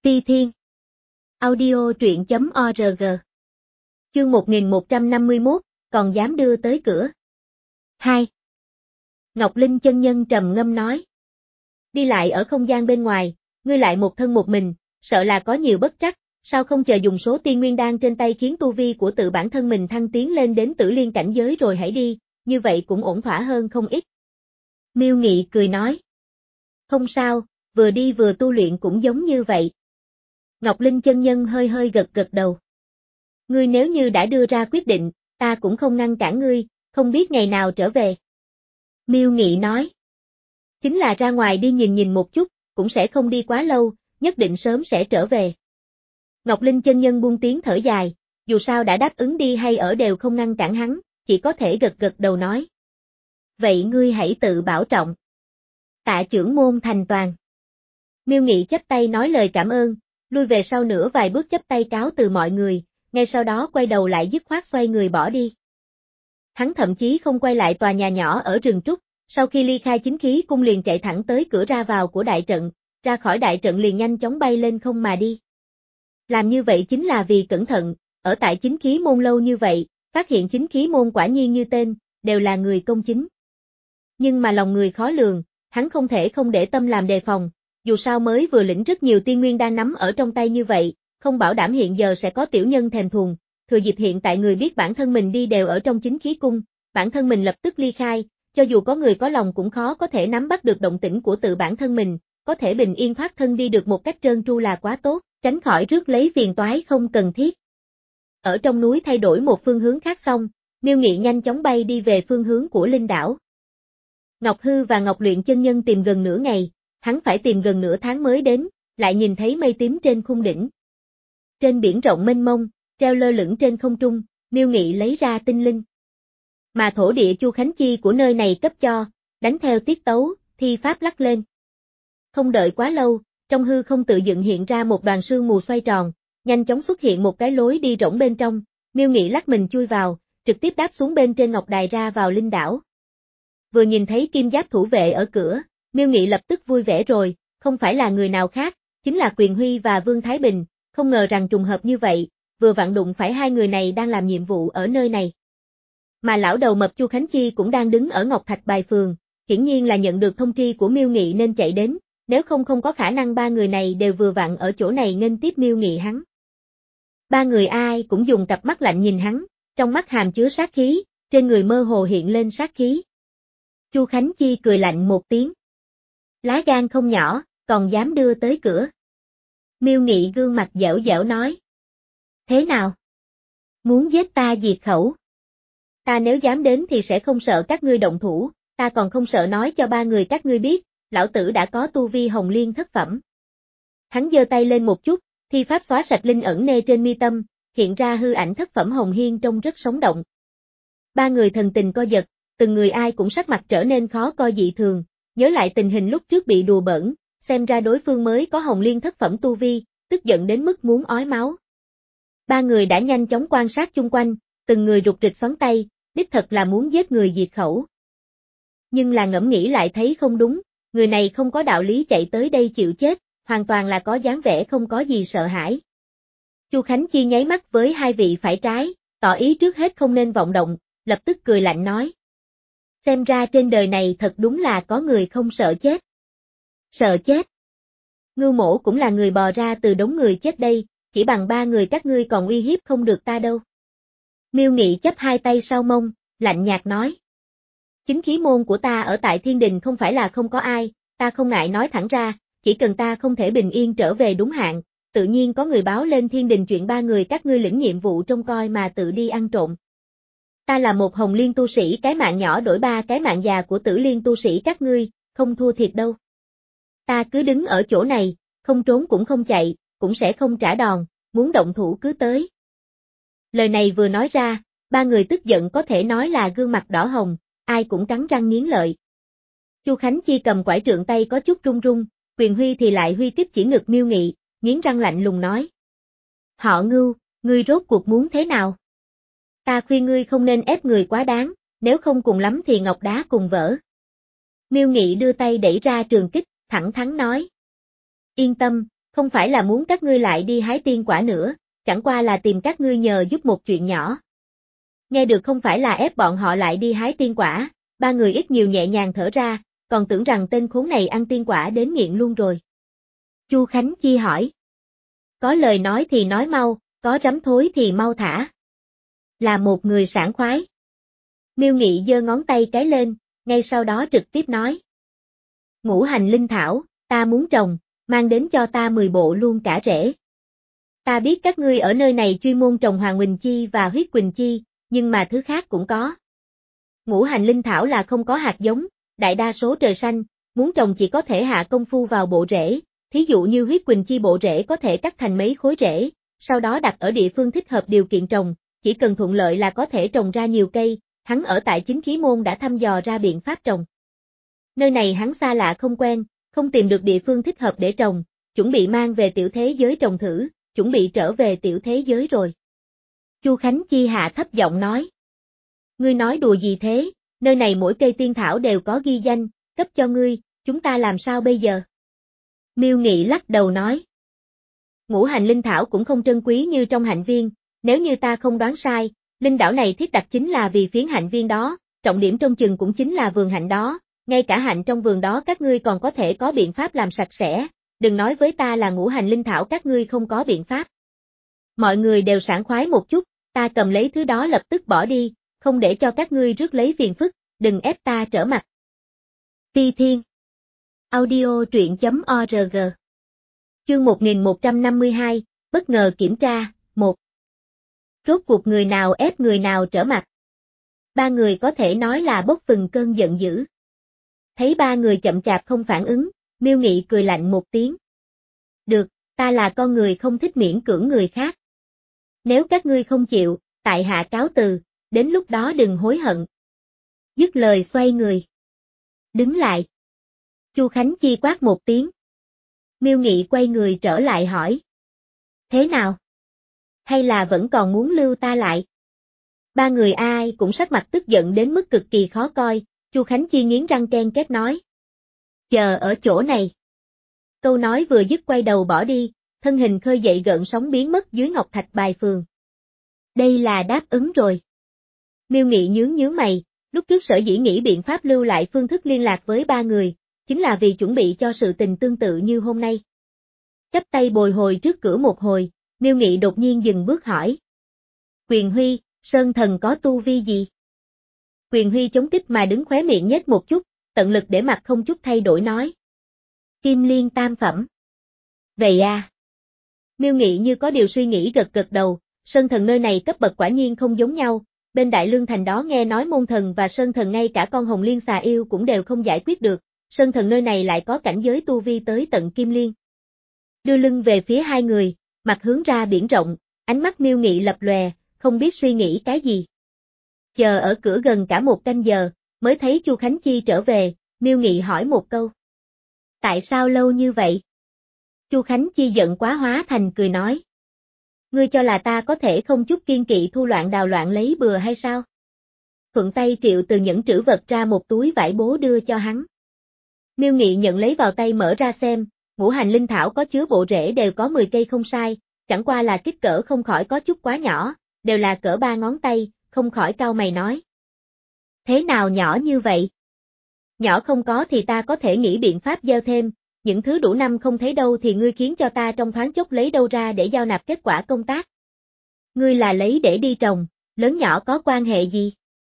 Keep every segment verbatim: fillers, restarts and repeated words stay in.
Ti Thiên. Audio truyện chấm org. Chương một nghìn một trăm năm mươi mốt, còn dám đưa tới cửa. hai. Ngọc Linh chân nhân trầm ngâm nói. Đi lại ở không gian bên ngoài, ngươi lại một thân một mình, sợ là có nhiều bất trắc, sao không chờ dùng số tiên nguyên đan trên tay khiến tu vi của tự bản thân mình thăng tiến lên đến tử liên cảnh giới rồi hãy đi, như vậy cũng ổn thỏa hơn không ít. Miêu Nghị cười nói. Không sao, vừa đi vừa tu luyện cũng giống như vậy. Ngọc Linh chân nhân hơi hơi gật gật đầu. Ngươi nếu như đã đưa ra quyết định, ta cũng không ngăn cản ngươi, không biết ngày nào trở về. Miêu Nghị nói. Chính là ra ngoài đi nhìn nhìn một chút, cũng sẽ không đi quá lâu, nhất định sớm sẽ trở về. Ngọc Linh chân nhân buông tiếng thở dài, dù sao đã đáp ứng đi hay ở đều không ngăn cản hắn, chỉ có thể gật gật đầu nói. Vậy ngươi hãy tự bảo trọng. Tạ trưởng môn thành toàn. Miêu Nghị chắp tay nói lời cảm ơn, lui về sau nữa vài bước chắp tay cáo từ mọi người, ngay sau đó quay đầu lại dứt khoát xoay người bỏ đi. Hắn thậm chí không quay lại tòa nhà nhỏ ở rừng trúc, sau khi ly khai chính khí cung liền chạy thẳng tới cửa ra vào của đại trận, ra khỏi đại trận liền nhanh chóng bay lên không mà đi. Làm như vậy chính là vì cẩn thận, ở tại chính khí môn lâu như vậy, phát hiện chính khí môn quả nhiên như tên, đều là người công chính. Nhưng mà lòng người khó lường, hắn không thể không để tâm làm đề phòng, dù sao mới vừa lĩnh rất nhiều tiên nguyên đang nắm ở trong tay như vậy, không bảo đảm hiện giờ sẽ có tiểu nhân thèm thuồng, thừa dịp hiện tại người biết bản thân mình đi đều ở trong chính khí cung, bản thân mình lập tức ly khai, cho dù có người có lòng cũng khó có thể nắm bắt được động tĩnh của tự bản thân mình, có thể bình yên thoát thân đi được một cách trơn tru là quá tốt, tránh khỏi rước lấy phiền toái không cần thiết. Ở trong núi thay đổi một phương hướng khác xong, Miêu Nghị nhanh chóng bay đi về phương hướng của Linh đảo. Ngọc Hư và Ngọc Luyện chân nhân tìm gần nửa ngày, hắn phải tìm gần nửa tháng mới đến, lại nhìn thấy mây tím trên khung đỉnh. Trên biển rộng mênh mông, treo lơ lửng trên không trung, Miêu Nghị lấy ra tinh linh. Mà thổ địa Chu Khánh Chi của nơi này cấp cho, đánh theo tiết tấu, thi pháp lắc lên. Không đợi quá lâu, trong hư không tự dựng hiện ra một đoàn sương mù xoay tròn, nhanh chóng xuất hiện một cái lối đi rỗng bên trong, Miêu Nghị lắc mình chui vào, trực tiếp đáp xuống bên trên ngọc đài ra vào linh đảo. Vừa nhìn thấy kim giáp thủ vệ ở cửa, Miêu Nghị lập tức vui vẻ rồi, không phải là người nào khác, chính là Quyền Huy và Vương Thái Bình, không ngờ rằng trùng hợp như vậy, vừa vặn đụng phải hai người này đang làm nhiệm vụ ở nơi này. Mà lão đầu mập Chu Khánh Chi cũng đang đứng ở Ngọc Thạch Bài Phường, hiển nhiên là nhận được thông tri của Miêu Nghị nên chạy đến, nếu không không có khả năng ba người này đều vừa vặn ở chỗ này nghênh tiếp Miêu Nghị hắn. Ba người ai cũng dùng cặp mắt lạnh nhìn hắn, trong mắt hàm chứa sát khí, trên người mơ hồ hiện lên sát khí. Chu Khánh Chi cười lạnh một tiếng. Lá gan không nhỏ, còn dám đưa tới cửa. Miêu Nghị gương mặt dẻo dẻo nói. Thế nào? Muốn giết ta diệt khẩu? Ta nếu dám đến thì sẽ không sợ các ngươi động thủ, ta còn không sợ nói cho ba người các ngươi biết, lão tử đã có tu vi hồng liên thất phẩm. Hắn giơ tay lên một chút, thi pháp xóa sạch linh ẩn nê trên mi tâm, hiện ra hư ảnh thất phẩm hồng hiên trông rất sống động. Ba người thần tình co giật, từng người ai cũng sắc mặt trở nên khó coi dị thường, nhớ lại tình hình lúc trước bị đùa bỡn, xem ra đối phương mới có hồng liên thất phẩm tu vi, tức giận đến mức muốn ói máu. Ba người đã nhanh chóng quan sát chung quanh, từng người rụt rịch xoắn tay, đích thật là muốn giết người diệt khẩu. Nhưng là ngẫm nghĩ lại thấy không đúng, người này không có đạo lý chạy tới đây chịu chết, hoàn toàn là có dáng vẻ không có gì sợ hãi. Chu Khánh Chi nháy mắt với hai vị phải trái, tỏ ý trước hết không nên vọng động, lập tức cười lạnh nói. Xem ra trên đời này thật đúng là có người không sợ chết. Sợ chết? Ngưu Mỗ cũng là người bò ra từ đống người chết đây, chỉ bằng ba người các ngươi còn uy hiếp không được ta đâu. Miêu Nghị chắp hai tay sau mông, lạnh nhạt nói. Chính khí môn của ta ở tại Thiên Đình không phải là không có ai, ta không ngại nói thẳng ra, chỉ cần ta không thể bình yên trở về đúng hạn, tự nhiên có người báo lên Thiên Đình chuyện ba người các ngươi lĩnh nhiệm vụ trông coi mà tự đi ăn trộm. Ta là một hồng liên tu sĩ cái mạng nhỏ đổi ba cái mạng già của tử liên tu sĩ các ngươi, không thua thiệt đâu. Ta cứ đứng ở chỗ này, không trốn cũng không chạy, cũng sẽ không trả đòn, muốn động thủ cứ tới. Lời này vừa nói ra, ba người tức giận có thể nói là gương mặt đỏ hồng, ai cũng cắn răng nghiến lợi. Chu Khánh Chi cầm quải trượng tay có chút run run, Quyền Huy thì lại huy kích chỉ ngực Miêu Nghị, nghiến răng lạnh lùng nói. Họ Ngưu, ngươi rốt cuộc muốn thế nào? Ta khuyên ngươi không nên ép người quá đáng, nếu không cùng lắm thì ngọc đá cùng vỡ. Miêu Nghị đưa tay đẩy ra trường kích, thẳng thắn nói. Yên tâm, Không phải là muốn các ngươi lại đi hái tiên quả nữa, chẳng qua là tìm các ngươi nhờ giúp một chuyện nhỏ. Nghe được không phải là ép bọn họ lại đi hái tiên quả, ba người ít nhiều nhẹ nhàng thở ra, còn tưởng rằng tên khốn này ăn tiên quả đến nghiện luôn rồi. Chu Khánh Chi hỏi. Có lời nói thì nói mau, có rắm thối thì mau thả. Là một người sảng khoái. Miêu Nghị giơ ngón tay cái lên, ngay sau đó trực tiếp nói. Ngũ hành linh thảo, ta muốn trồng, mang đến cho ta mười bộ luôn cả rễ. Ta biết các ngươi ở nơi này chuyên môn trồng Hoàng Quỳnh Chi và Huyết Quỳnh Chi, nhưng mà thứ khác cũng có. Ngũ hành linh thảo là không có hạt giống, đại đa số trời xanh, muốn trồng chỉ có thể hạ công phu vào bộ rễ, thí dụ như Huyết Quỳnh Chi bộ rễ có thể cắt thành mấy khối rễ, sau đó đặt ở địa phương thích hợp điều kiện trồng, chỉ cần thuận lợi là có thể trồng ra nhiều cây, hắn ở tại Chính Khí Môn đã thăm dò ra biện pháp trồng. Nơi này hắn xa lạ không quen, không tìm được địa phương thích hợp để trồng, chuẩn bị mang về tiểu thế giới trồng thử, chuẩn bị trở về tiểu thế giới rồi. Chu Khánh Chi hạ thấp giọng nói. Ngươi nói đùa gì thế, nơi này mỗi cây tiên thảo đều có ghi danh, cấp cho ngươi, chúng ta làm sao bây giờ? Miêu Nghị lắc đầu nói. Ngũ hành linh thảo cũng không trân quý như trong hạnh viên, nếu như ta không đoán sai, linh đảo này thiết đặt chính là vì phiến hạnh viên đó, trọng điểm trong chừng cũng chính là vườn hạnh đó, ngay cả hạnh trong vườn đó các ngươi còn có thể có biện pháp làm sạch sẽ, đừng nói với ta là ngũ hành linh thảo các ngươi không có biện pháp. Mọi người đều sảng khoái một chút, ta cầm lấy thứ đó lập tức bỏ đi, không để cho các ngươi rước lấy phiền phức, đừng ép ta trở mặt. Ti Thiên Audio truyện chấm org Chương một nghìn một trăm năm mươi hai, bất ngờ kiểm tra, một. Rốt cuộc người nào ép người nào trở mặt? Ba người có thể nói là bốc phừng cơn giận dữ. Thấy ba người chậm chạp không phản ứng, Miêu Nghị cười lạnh một tiếng. Được, ta là con người không thích miễn cưỡng người khác. Nếu các ngươi không chịu, tại hạ cáo từ, đến lúc đó đừng hối hận. Dứt lời xoay người. Đứng lại. Chu Khánh Chi quát một tiếng. Miêu Nghị quay người trở lại hỏi. Thế nào? Hay là vẫn còn muốn lưu ta lại? Ba người ai cũng sắc mặt tức giận đến mức cực kỳ khó coi, Chu Khánh Chi nghiến răng ken két nói. Chờ ở chỗ này. Câu nói vừa dứt quay đầu bỏ đi, thân hình khơi dậy gợn sóng biến mất dưới ngọc thạch bài phường. Đây là đáp ứng rồi. Miêu Nghị nhướng nhướng mày, lúc trước sở dĩ nghĩ biện pháp lưu lại phương thức liên lạc với ba người, chính là vì chuẩn bị cho sự tình tương tự như hôm nay. Chắp tay bồi hồi trước cửa một hồi, Miêu Nghị đột nhiên dừng bước hỏi. Quyền Huy, Sơn Thần có tu vi gì? Quyền Huy chống kích mà đứng khóe miệng nhếch một chút, tận lực để mặt không chút thay đổi nói. Kim Liên tam phẩm. Vậy à? Miêu Nghị như có điều suy nghĩ gật gật đầu, Sơn Thần nơi này cấp bậc quả nhiên không giống nhau, bên Đại Lương Thành đó nghe nói môn thần và Sơn Thần ngay cả con Hồng Liên xà yêu cũng đều không giải quyết được, Sơn Thần nơi này lại có cảnh giới tu vi tới tận Kim Liên. Đưa lưng về phía hai người, mặt hướng ra biển rộng, ánh mắt Miêu Nghị lập lòe, không biết suy nghĩ cái gì. Chờ ở cửa gần cả một canh giờ, mới thấy Chu Khánh Chi trở về, Miêu Nghị hỏi một câu. Tại sao lâu như vậy? Chu Khánh Chi giận quá hóa thành cười nói. Ngươi cho là ta có thể không chút kiên kỵ thu loạn đào loạn lấy bừa hay sao? Thuận tay Triệu từ nhẫn trữ vật ra một túi vải bố đưa cho hắn. Miêu Nghị nhận lấy vào tay mở ra xem, ngũ hành linh thảo có chứa bộ rễ đều có mười cây không sai, chẳng qua là kích cỡ không khỏi có chút quá nhỏ, đều là cỡ ba ngón tay, không khỏi cau mày nói. Thế nào nhỏ như vậy? Nhỏ không có thì ta có thể nghĩ biện pháp gieo thêm, những thứ đủ năm không thấy đâu thì ngươi khiến cho ta trong thoáng chốc lấy đâu ra để giao nạp kết quả công tác. Ngươi là lấy để đi trồng, lớn nhỏ có quan hệ gì?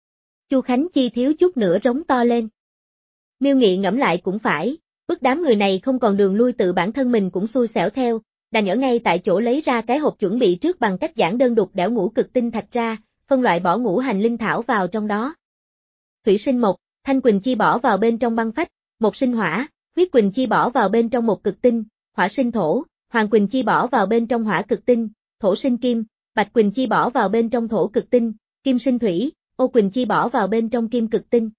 Chu Khánh Chi thiếu chút nữa rống to lên. Miêu Nghị ngẫm lại cũng phải, bức đám người này không còn đường lui tự bản thân mình cũng xui xẻo theo, đành ở ngay tại chỗ lấy ra cái hộp chuẩn bị trước bằng cách giản đơn đục đẽo ngũ cực tinh thạch ra, phân loại bỏ ngũ hành linh thảo vào trong đó. Thủy sinh mộc, thanh quỳnh chi bỏ vào bên trong băng phách, mộc sinh hỏa, huyết quỳnh chi bỏ vào bên trong một cực tinh, hỏa sinh thổ, hoàng quỳnh chi bỏ vào bên trong hỏa cực tinh, thổ sinh kim, bạch quỳnh chi bỏ vào bên trong thổ cực tinh, kim sinh thủy, ô quỳnh chi bỏ vào bên trong kim cực tinh.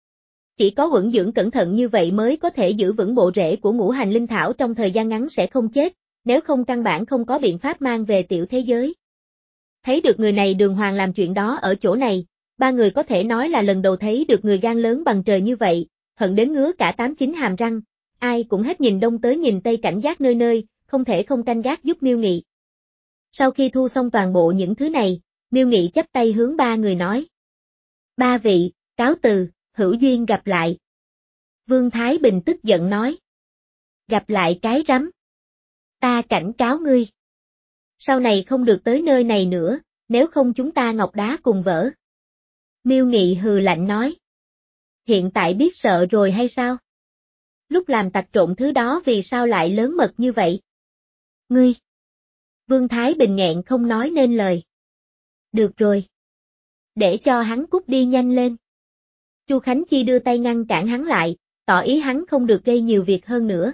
Chỉ có quẩn dưỡng cẩn thận như vậy mới có thể giữ vững bộ rễ của ngũ hành linh thảo trong thời gian ngắn sẽ không chết, nếu không căn bản không có biện pháp mang về tiểu thế giới. Thấy được người này đường hoàng làm chuyện đó ở chỗ này, ba người có thể nói là lần đầu thấy được người gan lớn bằng trời như vậy, hận đến ngứa cả tám chín hàm răng, ai cũng hết nhìn đông tới nhìn tây cảnh giác nơi nơi, không thể không canh gác giúp Miêu Nghị. Sau khi thu xong toàn bộ những thứ này, Miêu Nghị chắp tay hướng ba người nói. Ba vị, cáo từ, hữu duyên gặp lại. Vương Thái Bình tức giận nói. Gặp lại cái rắm. Ta cảnh cáo ngươi. Sau này không được tới nơi này nữa, nếu không chúng ta ngọc đá cùng vỡ. Miêu Nghị hừ lạnh nói. Hiện tại biết sợ rồi hay sao? Lúc làm tặc trộm thứ đó vì sao lại lớn mật như vậy? Ngươi! Vương Thái Bình nghẹn không nói nên lời. Được rồi. Để cho hắn cút đi nhanh lên. Chu Khánh Chi đưa tay ngăn cản hắn lại, tỏ ý hắn không được gây nhiều việc hơn nữa.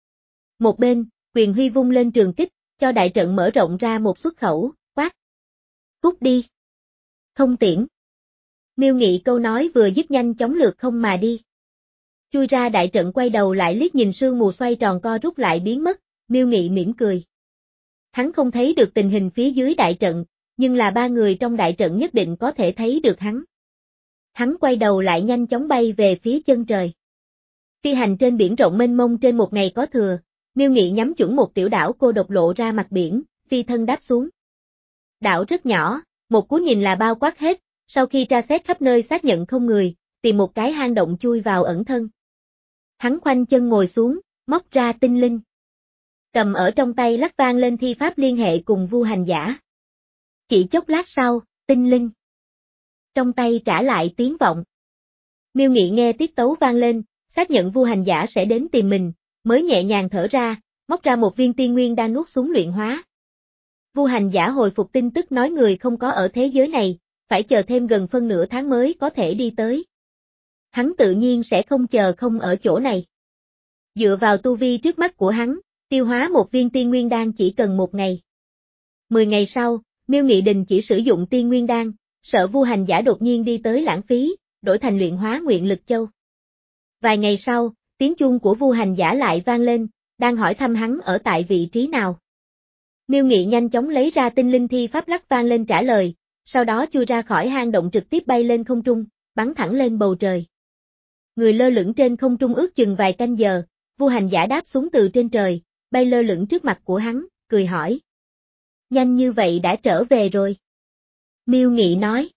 Một bên, Quyền Huy vung lên trường kích, cho đại trận mở rộng ra một xuất khẩu, quát. Cút đi. Không tiễn. Miêu Nghị câu nói vừa dứt nhanh chóng lược không mà đi. Chui ra đại trận quay đầu lại liếc nhìn sương mù xoay tròn co rút lại biến mất, Miêu Nghị mỉm cười. Hắn không thấy được tình hình phía dưới đại trận, nhưng là ba người trong đại trận nhất định có thể thấy được hắn. Hắn quay đầu lại nhanh chóng bay về phía chân trời. Phi hành trên biển rộng mênh mông trên một ngày có thừa, Miêu Nghị nhắm chuẩn một tiểu đảo cô độc lộ ra mặt biển, phi thân đáp xuống. Đảo rất nhỏ, một cú nhìn là bao quát hết, sau khi tra xét khắp nơi xác nhận không người, tìm một cái hang động chui vào ẩn thân. Hắn khoanh chân ngồi xuống, móc ra tinh linh. Cầm ở trong tay lắc vang lên thi pháp liên hệ cùng Vu Hành Giả. Chỉ chốc lát sau, tinh linh. Trong tay trả lại tiếng vọng. Miêu Nghị nghe tiết tấu vang lên, xác nhận Vu Hành Giả sẽ đến tìm mình, mới nhẹ nhàng thở ra, móc ra một viên tiên nguyên đang nuốt xuống luyện hóa. Vu Hành Giả hồi phục tin tức nói người không có ở thế giới này, phải chờ thêm gần phân nửa tháng mới có thể đi tới. Hắn tự nhiên sẽ không chờ không ở chỗ này. Dựa vào tu vi trước mắt của hắn, tiêu hóa một viên tiên nguyên đan chỉ cần một ngày. Mười ngày sau, Miêu Nghị đình chỉ sử dụng tiên nguyên đan, sợ Vu Hành Giả đột nhiên đi tới lãng phí, đổi thành luyện hóa nguyện lực châu. Vài ngày sau, tiếng chuông của Vu Hành Giả lại vang lên, đang hỏi thăm hắn ở tại vị trí nào. Miêu Nghị nhanh chóng lấy ra tinh linh thi pháp lắc vang lên trả lời, sau đó chui ra khỏi hang động trực tiếp bay lên không trung, bắn thẳng lên bầu trời. Người lơ lửng trên không trung ước chừng vài canh giờ, Vu Hành Giả đáp xuống từ trên trời, bay lơ lửng trước mặt của hắn, cười hỏi. Nhanh như vậy đã trở về rồi. Miêu Nghị nói.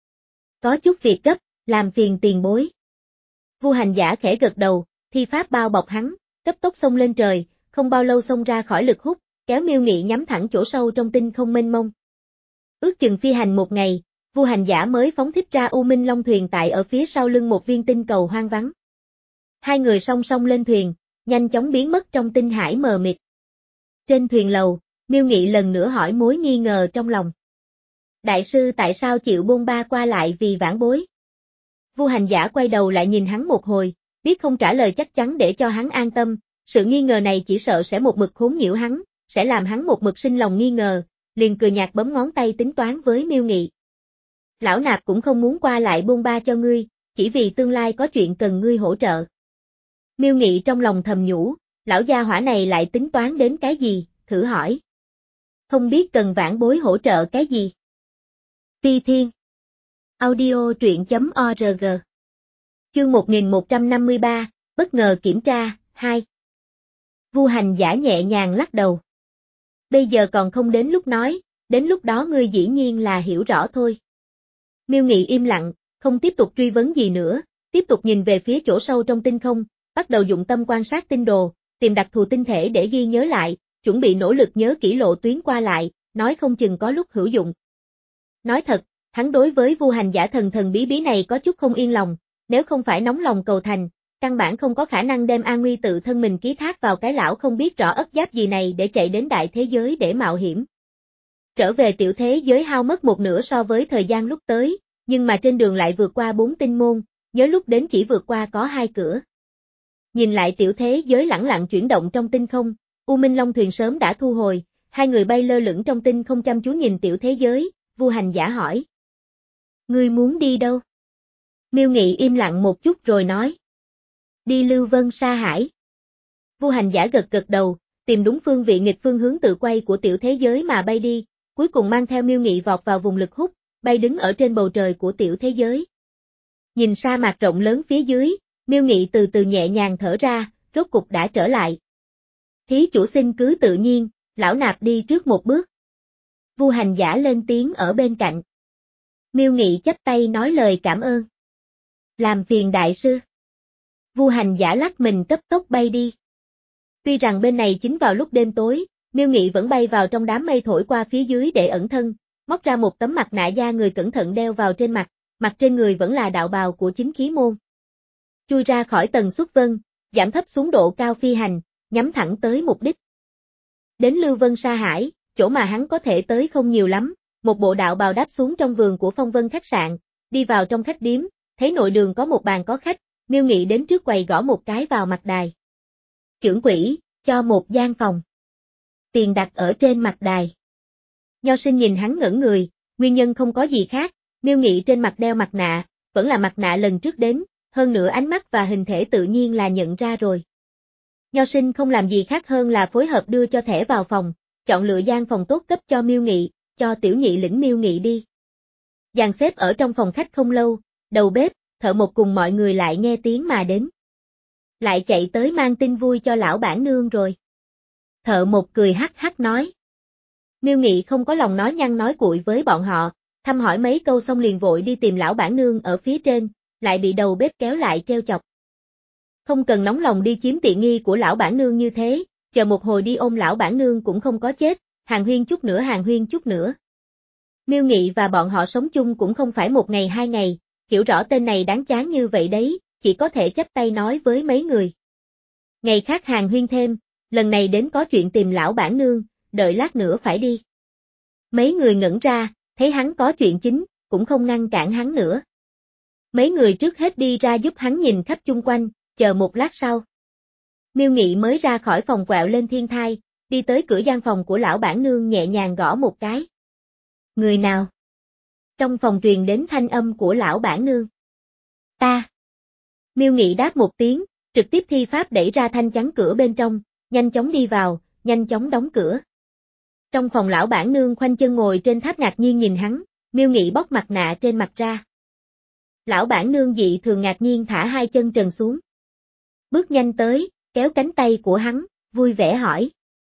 Có chút việc gấp, làm phiền tiền bối. Vu Hành Giả khẽ gật đầu, thi pháp bao bọc hắn, cấp tốc xông lên trời, không bao lâu xông ra khỏi lực hút, kéo Miêu Nghị nhắm thẳng chỗ sâu trong tinh không mênh mông. Ước chừng phi hành một ngày, Vu Hành Giả mới phóng thích ra U Minh Long thuyền tại ở phía sau lưng một viên tinh cầu hoang vắng. Hai người song song lên thuyền, nhanh chóng biến mất trong tinh hải mờ mịt. Trên thuyền lầu, Miêu Nghị lần nữa hỏi mối nghi ngờ trong lòng. Đại sư tại sao chịu bôn ba qua lại vì vãn bối? Vu Hành Giả quay đầu lại nhìn hắn một hồi, biết không trả lời chắc chắn để cho hắn an tâm, sự nghi ngờ này chỉ sợ sẽ một mực khốn nhiễu hắn, sẽ làm hắn một mực sinh lòng nghi ngờ, liền cười nhạt bấm ngón tay tính toán với Miêu Nghị. Lão nạp cũng không muốn qua lại bôn ba cho ngươi, chỉ vì tương lai có chuyện cần ngươi hỗ trợ. Miêu Nghị trong lòng thầm nhủ, lão gia hỏa này lại tính toán đến cái gì, thử hỏi. Không biết cần vãn bối hỗ trợ cái gì? Phi Thiên Audio truyện.org Chương một nghìn một trăm năm mươi ba, bất ngờ kiểm tra, hai. Vu Hành Giả nhẹ nhàng lắc đầu. Bây giờ còn không đến lúc nói, đến lúc đó ngươi dĩ nhiên là hiểu rõ thôi. Miêu Nghị im lặng, không tiếp tục truy vấn gì nữa, tiếp tục nhìn về phía chỗ sâu trong tinh không, bắt đầu dụng tâm quan sát tinh đồ, tìm đặc thù tinh thể để ghi nhớ lại, chuẩn bị nỗ lực nhớ kỹ lộ tuyến qua lại, nói không chừng có lúc hữu dụng. Nói thật, hắn đối với Vu Hành Giả thần thần bí bí này có chút không yên lòng, nếu không phải nóng lòng cầu thành, căn bản không có khả năng đem an nguy tự thân mình ký thác vào cái lão không biết rõ ất giáp gì này để chạy đến đại thế giới để mạo hiểm. Trở về tiểu thế giới hao mất một nửa so với thời gian lúc tới, nhưng mà trên đường lại vượt qua bốn tinh môn, nhớ lúc đến chỉ vượt qua có hai cửa. Nhìn lại tiểu thế giới lẳng lặng chuyển động trong tinh không, U Minh Long thuyền sớm đã thu hồi, hai người bay lơ lửng trong tinh không chăm chú nhìn tiểu thế giới, Vu Hành Giả hỏi. Ngươi muốn đi đâu? Miêu Nghị im lặng một chút rồi nói. Đi Lưu Vân Sa Hải. Vu Hành Giả gật gật đầu, tìm đúng phương vị nghịch phương hướng tự quay của tiểu thế giới mà bay đi, cuối cùng mang theo Miêu Nghị vọt vào vùng lực hút, bay đứng ở trên bầu trời của tiểu thế giới. Nhìn sa mạc rộng lớn phía dưới, Miêu Nghị từ từ nhẹ nhàng thở ra, rốt cục đã trở lại. Thí chủ xin cứ tự nhiên, lão nạp đi trước một bước. Vu Hành Giả lên tiếng ở bên cạnh. Miêu Nghị chắp tay nói lời cảm ơn. Làm phiền đại sư. Vu Hành Giả lắc mình cấp tốc bay đi. Tuy rằng bên này chính vào lúc đêm tối, Miêu Nghị vẫn bay vào trong đám mây thổi qua phía dưới để ẩn thân, móc ra một tấm mặt nạ da người cẩn thận đeo vào trên mặt, mặt trên người vẫn là đạo bào của chính khí môn. Chui ra khỏi tầng xuất vân, giảm thấp xuống độ cao phi hành, nhắm thẳng tới mục đích. Đến Lưu Vân Sa Hải, chỗ mà hắn có thể tới không nhiều lắm, một bộ đạo bào đáp xuống trong vườn của Phong Vân khách sạn, đi vào trong khách điếm, thấy nội đường có một bàn có khách, Miêu Nghị đến trước quầy gõ một cái vào mặt đài. Trưởng quỹ, cho một gian phòng. Tiền đặt ở trên mặt đài. Nho Sinh nhìn hắn ngẩn người, nguyên nhân không có gì khác, Miêu Nghị trên mặt đeo mặt nạ, vẫn là mặt nạ lần trước đến, hơn nữa ánh mắt và hình thể tự nhiên là nhận ra rồi. Nho Sinh không làm gì khác hơn là phối hợp đưa cho thẻ vào phòng, chọn lựa gian phòng tốt cấp cho Miêu Nghị, cho tiểu nhị lĩnh Miêu Nghị đi. Dàn xếp ở trong phòng khách không lâu, đầu bếp, thợ một cùng mọi người lại nghe tiếng mà đến. Lại chạy tới mang tin vui cho lão bản nương rồi. Thợ một cười hắc hắc nói. Miêu Nghị không có lòng nói nhăng nói cuội với bọn họ, thăm hỏi mấy câu xong liền vội đi tìm lão bản nương ở phía trên, lại bị đầu bếp kéo lại treo chọc. Không cần nóng lòng đi chiếm tiện nghi của lão bản nương như thế, chờ một hồi đi ôm lão bản nương cũng không có chết, hàng huyên chút nữa hàng huyên chút nữa. Miêu Nghị và bọn họ sống chung cũng không phải một ngày hai ngày, hiểu rõ tên này đáng chán như vậy đấy, chỉ có thể chắp tay nói với mấy người. Ngày khác hàng huyên thêm, lần này đến có chuyện tìm lão bản nương, đợi lát nữa phải đi. Mấy người ngẩn ra, thấy hắn có chuyện chính, cũng không ngăn cản hắn nữa. Mấy người trước hết đi ra giúp hắn nhìn khắp chung quanh, chờ một lát sau. Miêu Nghị mới ra khỏi phòng quẹo lên thiên thai, đi tới cửa gian phòng của lão bản nương nhẹ nhàng gõ một cái. Người nào? Trong phòng truyền đến thanh âm của lão bản nương. Ta. Miêu Nghị đáp một tiếng, trực tiếp thi pháp đẩy ra thanh chắn cửa bên trong, nhanh chóng đi vào, nhanh chóng đóng cửa. Trong phòng lão bản nương khoanh chân ngồi trên tháp ngạc nhiên nhìn hắn, Miêu Nghị bóc mặt nạ trên mặt ra. Lão bản nương dị thường ngạc nhiên thả hai chân trần xuống. Bước nhanh tới, kéo cánh tay của hắn, vui vẻ hỏi.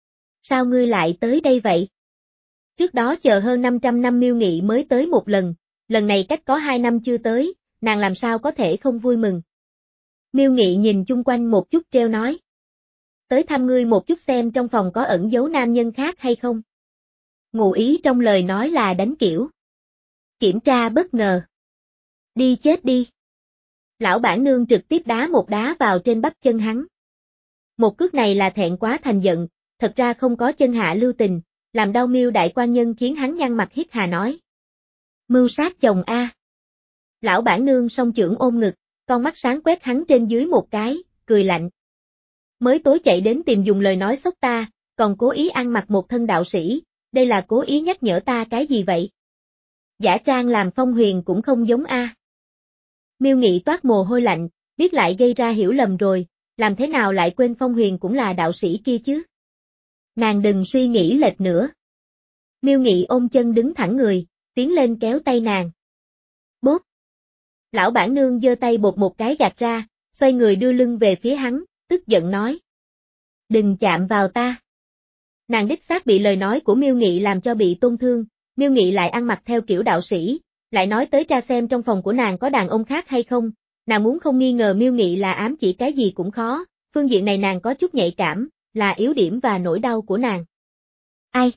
Sao ngươi lại tới đây vậy? Trước đó chờ hơn năm trăm năm Miêu Nghị mới tới một lần, lần này cách có hai năm chưa tới, nàng làm sao có thể không vui mừng. Miêu Nghị nhìn chung quanh một chút treo nói. Tới thăm ngươi một chút xem trong phòng có ẩn giấu nam nhân khác hay không. Ngụ ý trong lời nói là đánh kiểu. Kiểm tra bất ngờ. Đi chết đi. Lão bản nương trực tiếp đá một đá vào trên bắp chân hắn. Một cước này là thẹn quá thành giận, thật ra không có chân hạ lưu tình, làm đau Miêu đại quan nhân khiến hắn nhăn mặt hít hà nói. Mưu sát chồng a. Lão bản nương song chưởng ôm ngực, con mắt sáng quét hắn trên dưới một cái, cười lạnh. Mới tối chạy đến tìm dùng lời nói xốc ta, còn cố ý ăn mặc một thân đạo sĩ, đây là cố ý nhắc nhở ta cái gì vậy? Giả trang làm Phong Huyền cũng không giống a. Miêu Nghị toát mồ hôi lạnh, biết lại gây ra hiểu lầm rồi, làm thế nào lại quên Phong Huyền cũng là đạo sĩ kia chứ? Nàng đừng suy nghĩ lệch nữa. Miêu Nghị ôm chân đứng thẳng người, tiến lên kéo tay nàng. Bốp. Lão bản nương giơ tay bột một cái gạt ra, xoay người đưa lưng về phía hắn, tức giận nói. Đừng chạm vào ta. Nàng đích xác bị lời nói của Miêu Nghị làm cho bị tôn thương, Miêu Nghị lại ăn mặc theo kiểu đạo sĩ, lại nói tới tra xem trong phòng của nàng có đàn ông khác hay không, nàng muốn không nghi ngờ Miêu Nghị là ám chỉ cái gì cũng khó, phương diện này nàng có chút nhạy cảm, là yếu điểm và nỗi đau của nàng. Ai?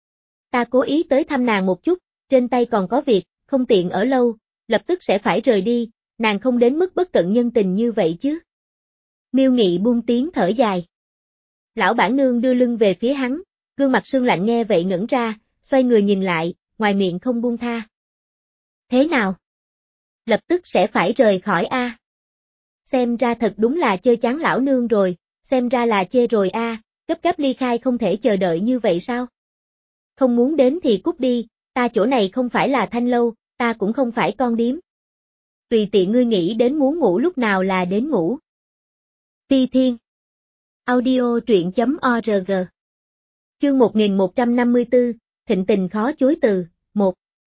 Ta cố ý tới thăm nàng một chút, trên tay còn có việc, không tiện ở lâu, lập tức sẽ phải rời đi, nàng không đến mức bất cận nhân tình như vậy chứ. Miêu Nghị buông tiếng thở dài. Lão bản nương đưa lưng về phía hắn, gương mặt sương lạnh nghe vậy ngẩn ra, xoay người nhìn lại, ngoài miệng không buông tha. Thế nào? Lập tức sẽ phải rời khỏi a. Xem ra thật đúng là chơi chán lão nương rồi, xem ra là chê rồi a, gấp gáp ly khai không thể chờ đợi như vậy sao? Không muốn đến thì cút đi, ta chỗ này không phải là thanh lâu, ta cũng không phải con điếm. Tùy tiện ngươi nghĩ đến muốn ngủ lúc nào là đến ngủ. Phi Thiên. Audio truyện chấm org. Chương một nghìn một trăm năm mươi tư, thịnh tình khó chối từ, một.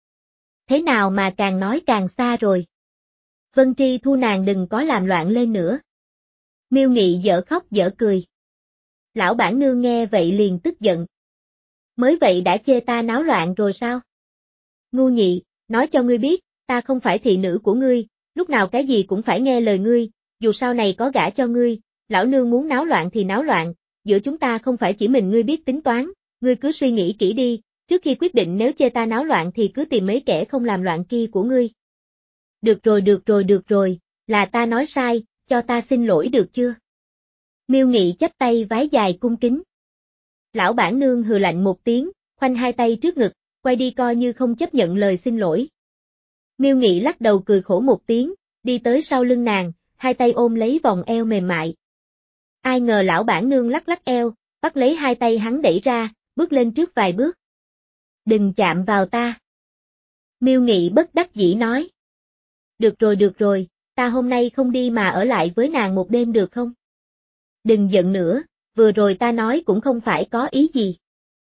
Thế nào mà càng nói càng xa rồi. Vân Tri thu nàng đừng có làm loạn lên nữa. Miêu Nghị dở khóc dở cười. Lão bản nương nghe vậy liền tức giận. Mới vậy đã chê ta náo loạn rồi sao? Ngu nhị, nói cho ngươi biết, ta không phải thị nữ của ngươi, lúc nào cái gì cũng phải nghe lời ngươi, dù sau này có gả cho ngươi, lão nương muốn náo loạn thì náo loạn, giữa chúng ta không phải chỉ mình ngươi biết tính toán, ngươi cứ suy nghĩ kỹ đi, trước khi quyết định nếu chê ta náo loạn thì cứ tìm mấy kẻ không làm loạn kia của ngươi. Được rồi được rồi được rồi, là ta nói sai, cho ta xin lỗi được chưa? Miêu Nghị chắp tay vái dài cung kính. Lão bản nương hừ lạnh một tiếng, khoanh hai tay trước ngực, quay đi coi như không chấp nhận lời xin lỗi. Miêu Nghị lắc đầu cười khổ một tiếng, đi tới sau lưng nàng, hai tay ôm lấy vòng eo mềm mại. Ai ngờ lão bản nương lắc lắc eo, bắt lấy hai tay hắn đẩy ra, bước lên trước vài bước. Đừng chạm vào ta. Miêu Nghị bất đắc dĩ nói. Được rồi được rồi, ta hôm nay không đi mà ở lại với nàng một đêm được không? Đừng giận nữa, vừa rồi ta nói cũng không phải có ý gì.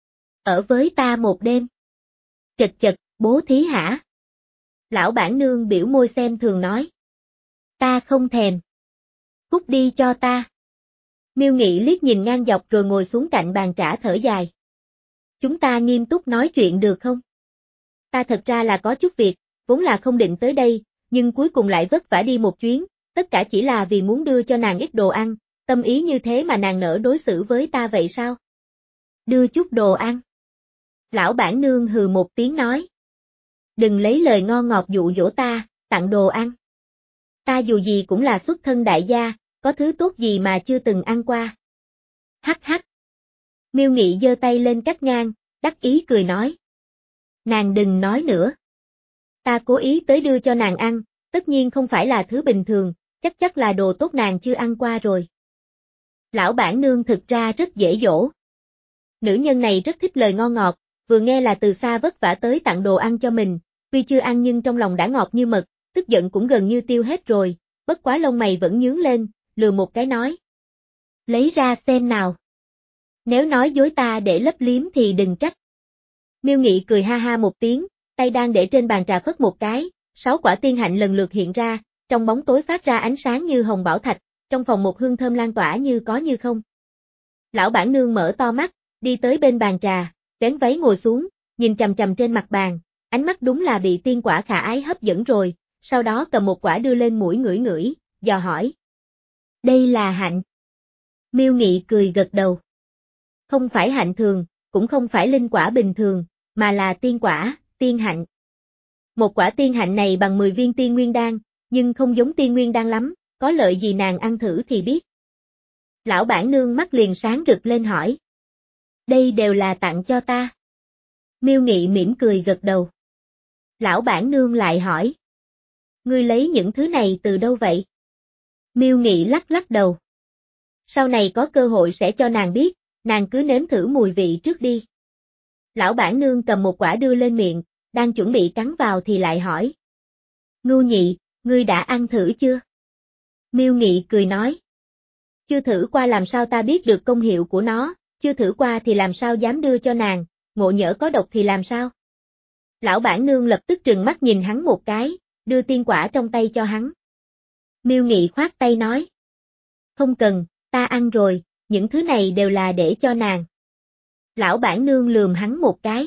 Ở với ta một đêm. Chật chật, bố thí hả? Lão bản nương biểu môi xem thường nói. Ta không thèm. Cút đi cho ta. Miêu Nghị liếc nhìn ngang dọc rồi ngồi xuống cạnh bàn trà thở dài. Chúng ta nghiêm túc nói chuyện được không? Ta thật ra là có chút việc, vốn là không định tới đây, nhưng cuối cùng lại vất vả đi một chuyến, tất cả chỉ là vì muốn đưa cho nàng ít đồ ăn, tâm ý như thế mà nàng nỡ đối xử với ta vậy sao? Đưa chút đồ ăn. Lão bản nương hừ một tiếng nói. Đừng lấy lời ngon ngọt dụ dỗ ta, tặng đồ ăn. Ta dù gì cũng là xuất thân đại gia, có thứ tốt gì mà chưa từng ăn qua. Hắc hắc. Miêu Nghị giơ tay lên cắt ngang, đắc ý cười nói. Nàng đừng nói nữa. Ta cố ý tới đưa cho nàng ăn, tất nhiên không phải là thứ bình thường, chắc chắc là đồ tốt nàng chưa ăn qua rồi. Lão bản nương thực ra rất dễ dỗ. Nữ nhân này rất thích lời ngon ngọt, vừa nghe là từ xa vất vả tới tặng đồ ăn cho mình, tuy chưa ăn nhưng trong lòng đã ngọt như mật, tức giận cũng gần như tiêu hết rồi, bất quá lông mày vẫn nhướng lên, lừa một cái nói. Lấy ra xem nào. Nếu nói dối ta để lấp liếm thì đừng trách. Miêu Nghị cười ha ha một tiếng, tay đang để trên bàn trà phất một cái, sáu quả tiên hạnh lần lượt hiện ra, trong bóng tối phát ra ánh sáng như hồng bảo thạch, trong phòng một hương thơm lan tỏa như có như không. Lão bản nương mở to mắt, đi tới bên bàn trà, vén váy ngồi xuống, nhìn chằm chằm trên mặt bàn, ánh mắt đúng là bị tiên quả khả ái hấp dẫn rồi, sau đó cầm một quả đưa lên mũi ngửi ngửi, dò hỏi. Đây là hạnh. Miêu Nghị cười gật đầu. Không phải hạnh thường, cũng không phải linh quả bình thường, mà là tiên quả, tiên hạnh. Một quả tiên hạnh này bằng mười viên tiên nguyên đan, nhưng không giống tiên nguyên đan lắm, có lợi gì nàng ăn thử thì biết. Lão bản nương mắt liền sáng rực lên hỏi. Đây đều là tặng cho ta. Miêu Nghị mỉm cười gật đầu. Lão bản nương lại hỏi. Ngươi lấy những thứ này từ đâu vậy? Miêu Nghị lắc lắc đầu. Sau này có cơ hội sẽ cho nàng biết, nàng cứ nếm thử mùi vị trước đi. Lão bản nương cầm một quả đưa lên miệng, đang chuẩn bị cắn vào thì lại hỏi. Ngu nhị, ngươi đã ăn thử chưa? Miêu Nghị cười nói. Chưa thử qua làm sao ta biết được công hiệu của nó, chưa thử qua thì làm sao dám đưa cho nàng, ngộ nhỡ có độc thì làm sao? Lão bản nương lập tức trừng mắt nhìn hắn một cái, đưa tiên quả trong tay cho hắn. Miêu Nghị khoát tay nói. Không cần, ta ăn rồi, những thứ này đều là để cho nàng. Lão bản nương lườm hắn một cái.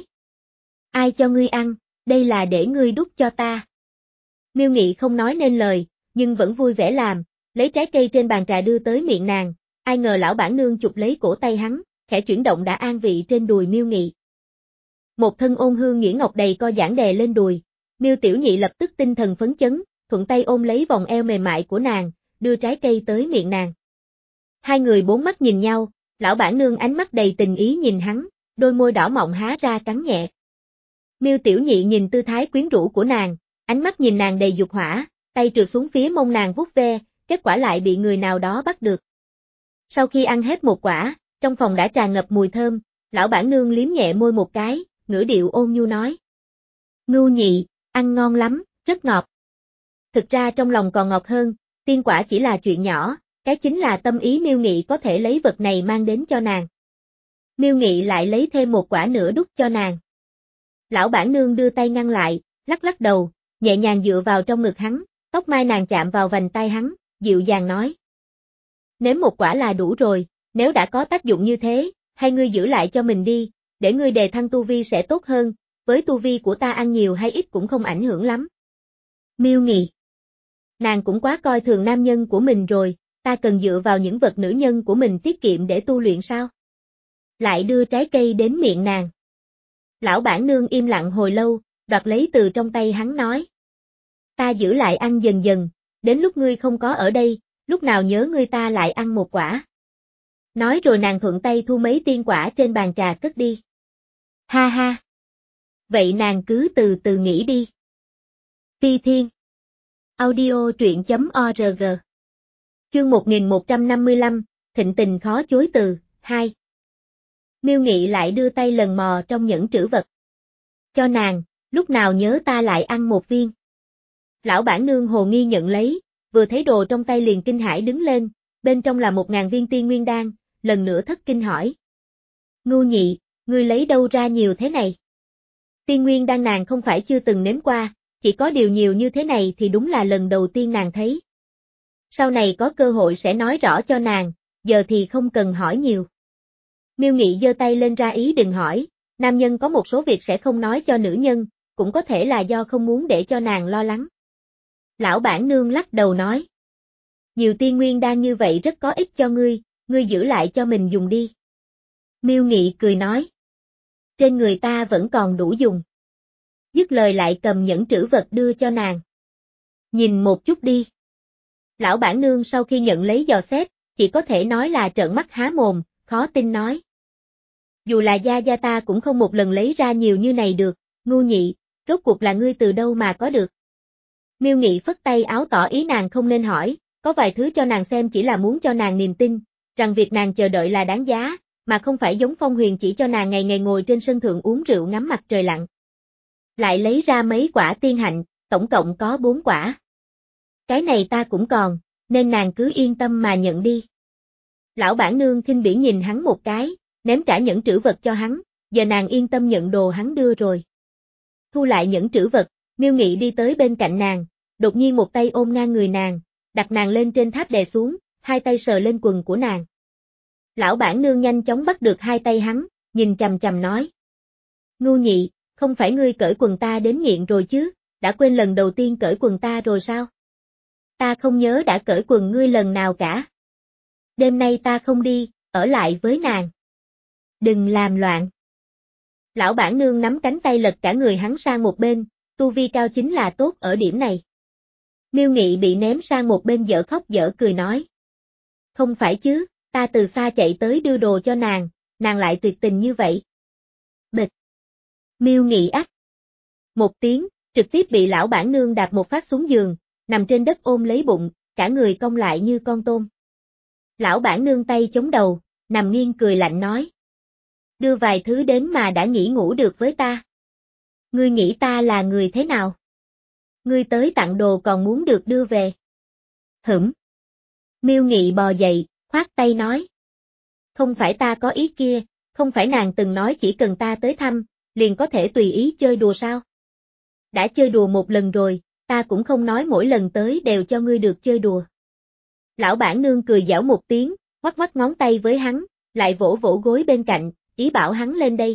Ai cho ngươi ăn, đây là để ngươi đút cho ta. Miêu Nghị không nói nên lời, nhưng vẫn vui vẻ làm, lấy trái cây trên bàn trà đưa tới miệng nàng, ai ngờ lão bản nương chụp lấy cổ tay hắn, khẽ chuyển động đã an vị trên đùi Miêu Nghị. Một thân ôn hương nhuyễn ngọc đầy co giãn đè lên đùi, Miêu Tiểu Nhị lập tức tinh thần phấn chấn, thuận tay ôm lấy vòng eo mềm mại của nàng, đưa trái cây tới miệng nàng. Hai người bốn mắt nhìn nhau, lão bản nương ánh mắt đầy tình ý nhìn hắn, đôi môi đỏ mọng há ra cắn nhẹ. Miêu Tiểu Nhị nhìn tư thái quyến rũ của nàng, ánh mắt nhìn nàng đầy dục hỏa, tay trượt xuống phía mông nàng vuốt ve, kết quả lại bị người nào đó bắt được. Sau khi ăn hết một quả, trong phòng đã tràn ngập mùi thơm, lão bản nương liếm nhẹ môi một cái, ngữ điệu ôn nhu nói. Ngưu nhị, ăn ngon lắm, rất ngọt. Thực ra trong lòng còn ngọt hơn, tiên quả chỉ là chuyện nhỏ, cái chính là tâm ý Miêu Nghị có thể lấy vật này mang đến cho nàng. Miêu Nghị lại lấy thêm một quả nữa đút cho nàng. Lão bản nương đưa tay ngăn lại, lắc lắc đầu, nhẹ nhàng dựa vào trong ngực hắn, tóc mai nàng chạm vào vành tay hắn, dịu dàng nói. Nếm một quả là đủ rồi, Nếu đã có tác dụng như thế, hay ngươi giữ lại cho mình đi, để ngươi đề thăng tu vi sẽ tốt hơn, với tu vi của ta ăn nhiều hay ít cũng không ảnh hưởng lắm. Miêu Nghị. Nàng cũng quá coi thường nam nhân của mình rồi, ta cần dựa vào những vật nữ nhân của mình tiết kiệm để tu luyện sao? Lại đưa trái cây đến miệng nàng. Lão bản nương im lặng hồi lâu, đoạt lấy từ trong tay hắn nói. Ta giữ lại ăn dần dần, đến lúc ngươi không có ở đây, lúc nào nhớ ngươi ta lại ăn một quả. Nói rồi nàng thuận tay thu mấy tiên quả trên bàn trà cất đi. Ha ha. Vậy nàng cứ từ từ nghĩ đi. Phi Thiên. Audio truyện chấm org. Chương một nghìn một trăm năm mươi lăm, thịnh tình khó chối từ, hai. Miêu Nghị lại đưa tay lần mò trong nhẫn trữ vật. Cho nàng, lúc nào nhớ ta lại ăn một viên. Lão bản nương hồ nghi nhận lấy, vừa thấy đồ trong tay liền kinh hãi đứng lên, bên trong là một ngàn viên tiên nguyên đan, lần nữa thất kinh hỏi. Ngu Nhị, ngươi lấy đâu ra nhiều thế này? Tiên nguyên đan nàng không phải chưa từng nếm qua, chỉ có điều nhiều như thế này thì đúng là lần đầu tiên nàng thấy. Sau này có cơ hội sẽ nói rõ cho nàng, giờ thì không cần hỏi nhiều. Miêu Nghị giơ tay lên ra ý đừng hỏi, nam nhân có một số việc sẽ không nói cho nữ nhân, cũng có thể là do không muốn để cho nàng lo lắng. Lão bản nương lắc đầu nói. Nhiều tiên nguyên đan như vậy rất có ích cho ngươi, ngươi giữ lại cho mình dùng đi. Miêu Nghị cười nói. Trên người ta vẫn còn đủ dùng. Dứt lời lại cầm nhẫn trữ vật đưa cho nàng. Nhìn một chút đi. Lão bản nương sau khi nhận lấy dò xét, chỉ có thể nói là trợn mắt há mồm, khó tin nói. Dù là gia gia ta cũng không một lần lấy ra nhiều như này được, Ngu Nhị, rốt cuộc là ngươi từ đâu mà có được. Miêu Nghị phất tay áo tỏ ý nàng không nên hỏi, có vài thứ cho nàng xem chỉ là muốn cho nàng niềm tin, rằng việc nàng chờ đợi là đáng giá, mà không phải giống Phong Huyền chỉ cho nàng ngày ngày ngồi trên sân thượng uống rượu ngắm mặt trời lặn. Lại lấy ra mấy quả tiên hạnh, tổng cộng có bốn quả. Cái này ta cũng còn, nên nàng cứ yên tâm mà nhận đi. Lão bản nương khinh bỉ nhìn hắn một cái, ném trả nhẫn trữ vật cho hắn, giờ nàng yên tâm nhận đồ hắn đưa rồi. Thu lại nhẫn trữ vật, Miêu Nghị đi tới bên cạnh nàng, đột nhiên một tay ôm ngang người nàng, đặt nàng lên trên tháp đè xuống, hai tay sờ lên quần của nàng. Lão bản nương nhanh chóng bắt được hai tay hắn, nhìn chằm chằm nói. Ngu Nhị, không phải ngươi cởi quần ta đến nghiện rồi chứ, đã quên lần đầu tiên cởi quần ta rồi sao? Ta không nhớ đã cởi quần ngươi lần nào cả. Đêm nay ta không đi, ở lại với nàng. Đừng làm loạn. Lão bản nương nắm cánh tay lật cả người hắn sang một bên, tu vi cao chính là tốt ở điểm này. Miêu Nghị bị ném sang một bên dở khóc dở cười nói. Không phải chứ, ta từ xa chạy tới đưa đồ cho nàng, nàng lại tuyệt tình như vậy. Bịch. Miêu Nghị ách. Một tiếng, trực tiếp bị lão bản nương đạp một phát xuống giường, nằm trên đất ôm lấy bụng, cả người cong lại như con tôm. Lão bản nương tay chống đầu, nằm nghiêng cười lạnh nói. Đưa vài thứ đến mà đã nghỉ ngủ được với ta. Ngươi nghĩ ta là người thế nào? Ngươi tới tặng đồ còn muốn được đưa về. Hửm. Miêu Nghị bò dậy, khoát tay nói. Không phải ta có ý kia, không phải nàng từng nói chỉ cần ta tới thăm, liền có thể tùy ý chơi đùa sao? Đã chơi đùa một lần rồi, ta cũng không nói mỗi lần tới đều cho ngươi được chơi đùa. Lão bản nương cười giảo một tiếng, ngoắc ngoắc ngón tay với hắn, lại vỗ vỗ gối bên cạnh, ý bảo hắn lên đây.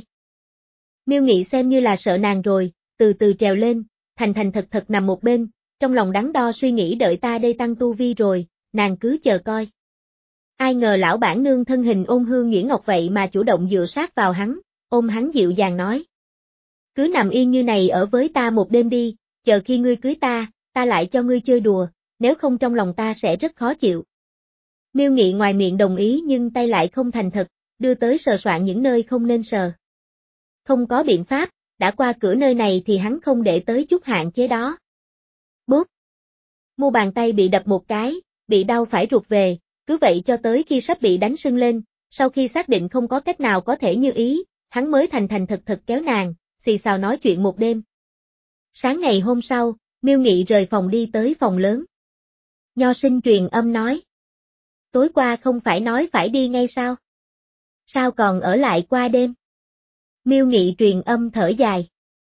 Miêu Nghị xem như là sợ nàng rồi, từ từ trèo lên, thành thành thật thật nằm một bên, trong lòng đắn đo suy nghĩ đợi ta đây tăng tu vi rồi, nàng cứ chờ coi. Ai ngờ lão bản nương thân hình ôn hương nhuyễn ngọc vậy mà chủ động dựa sát vào hắn, ôm hắn dịu dàng nói. Cứ nằm yên như này ở với ta một đêm đi, chờ khi ngươi cưới ta, ta lại cho ngươi chơi đùa, nếu không trong lòng ta sẽ rất khó chịu. Miêu Nghị ngoài miệng đồng ý nhưng tay lại không thành thật, đưa tới sờ soạn những nơi không nên sờ. Không có biện pháp, đã qua cửa nơi này thì hắn không để tới chút hạn chế đó. Bốp. Mu bàn tay bị đập một cái, bị đau phải rụt về, cứ vậy cho tới khi sắp bị đánh sưng lên, sau khi xác định không có cách nào có thể như ý, hắn mới thành thành thật thật kéo nàng, xì xào nói chuyện một đêm. Sáng ngày hôm sau, Miêu Nghị rời phòng đi tới phòng lớn. Nho sinh truyền âm nói. Tối qua không phải nói phải đi ngay sao? Sao còn ở lại qua đêm? Miêu Nghị truyền âm thở dài.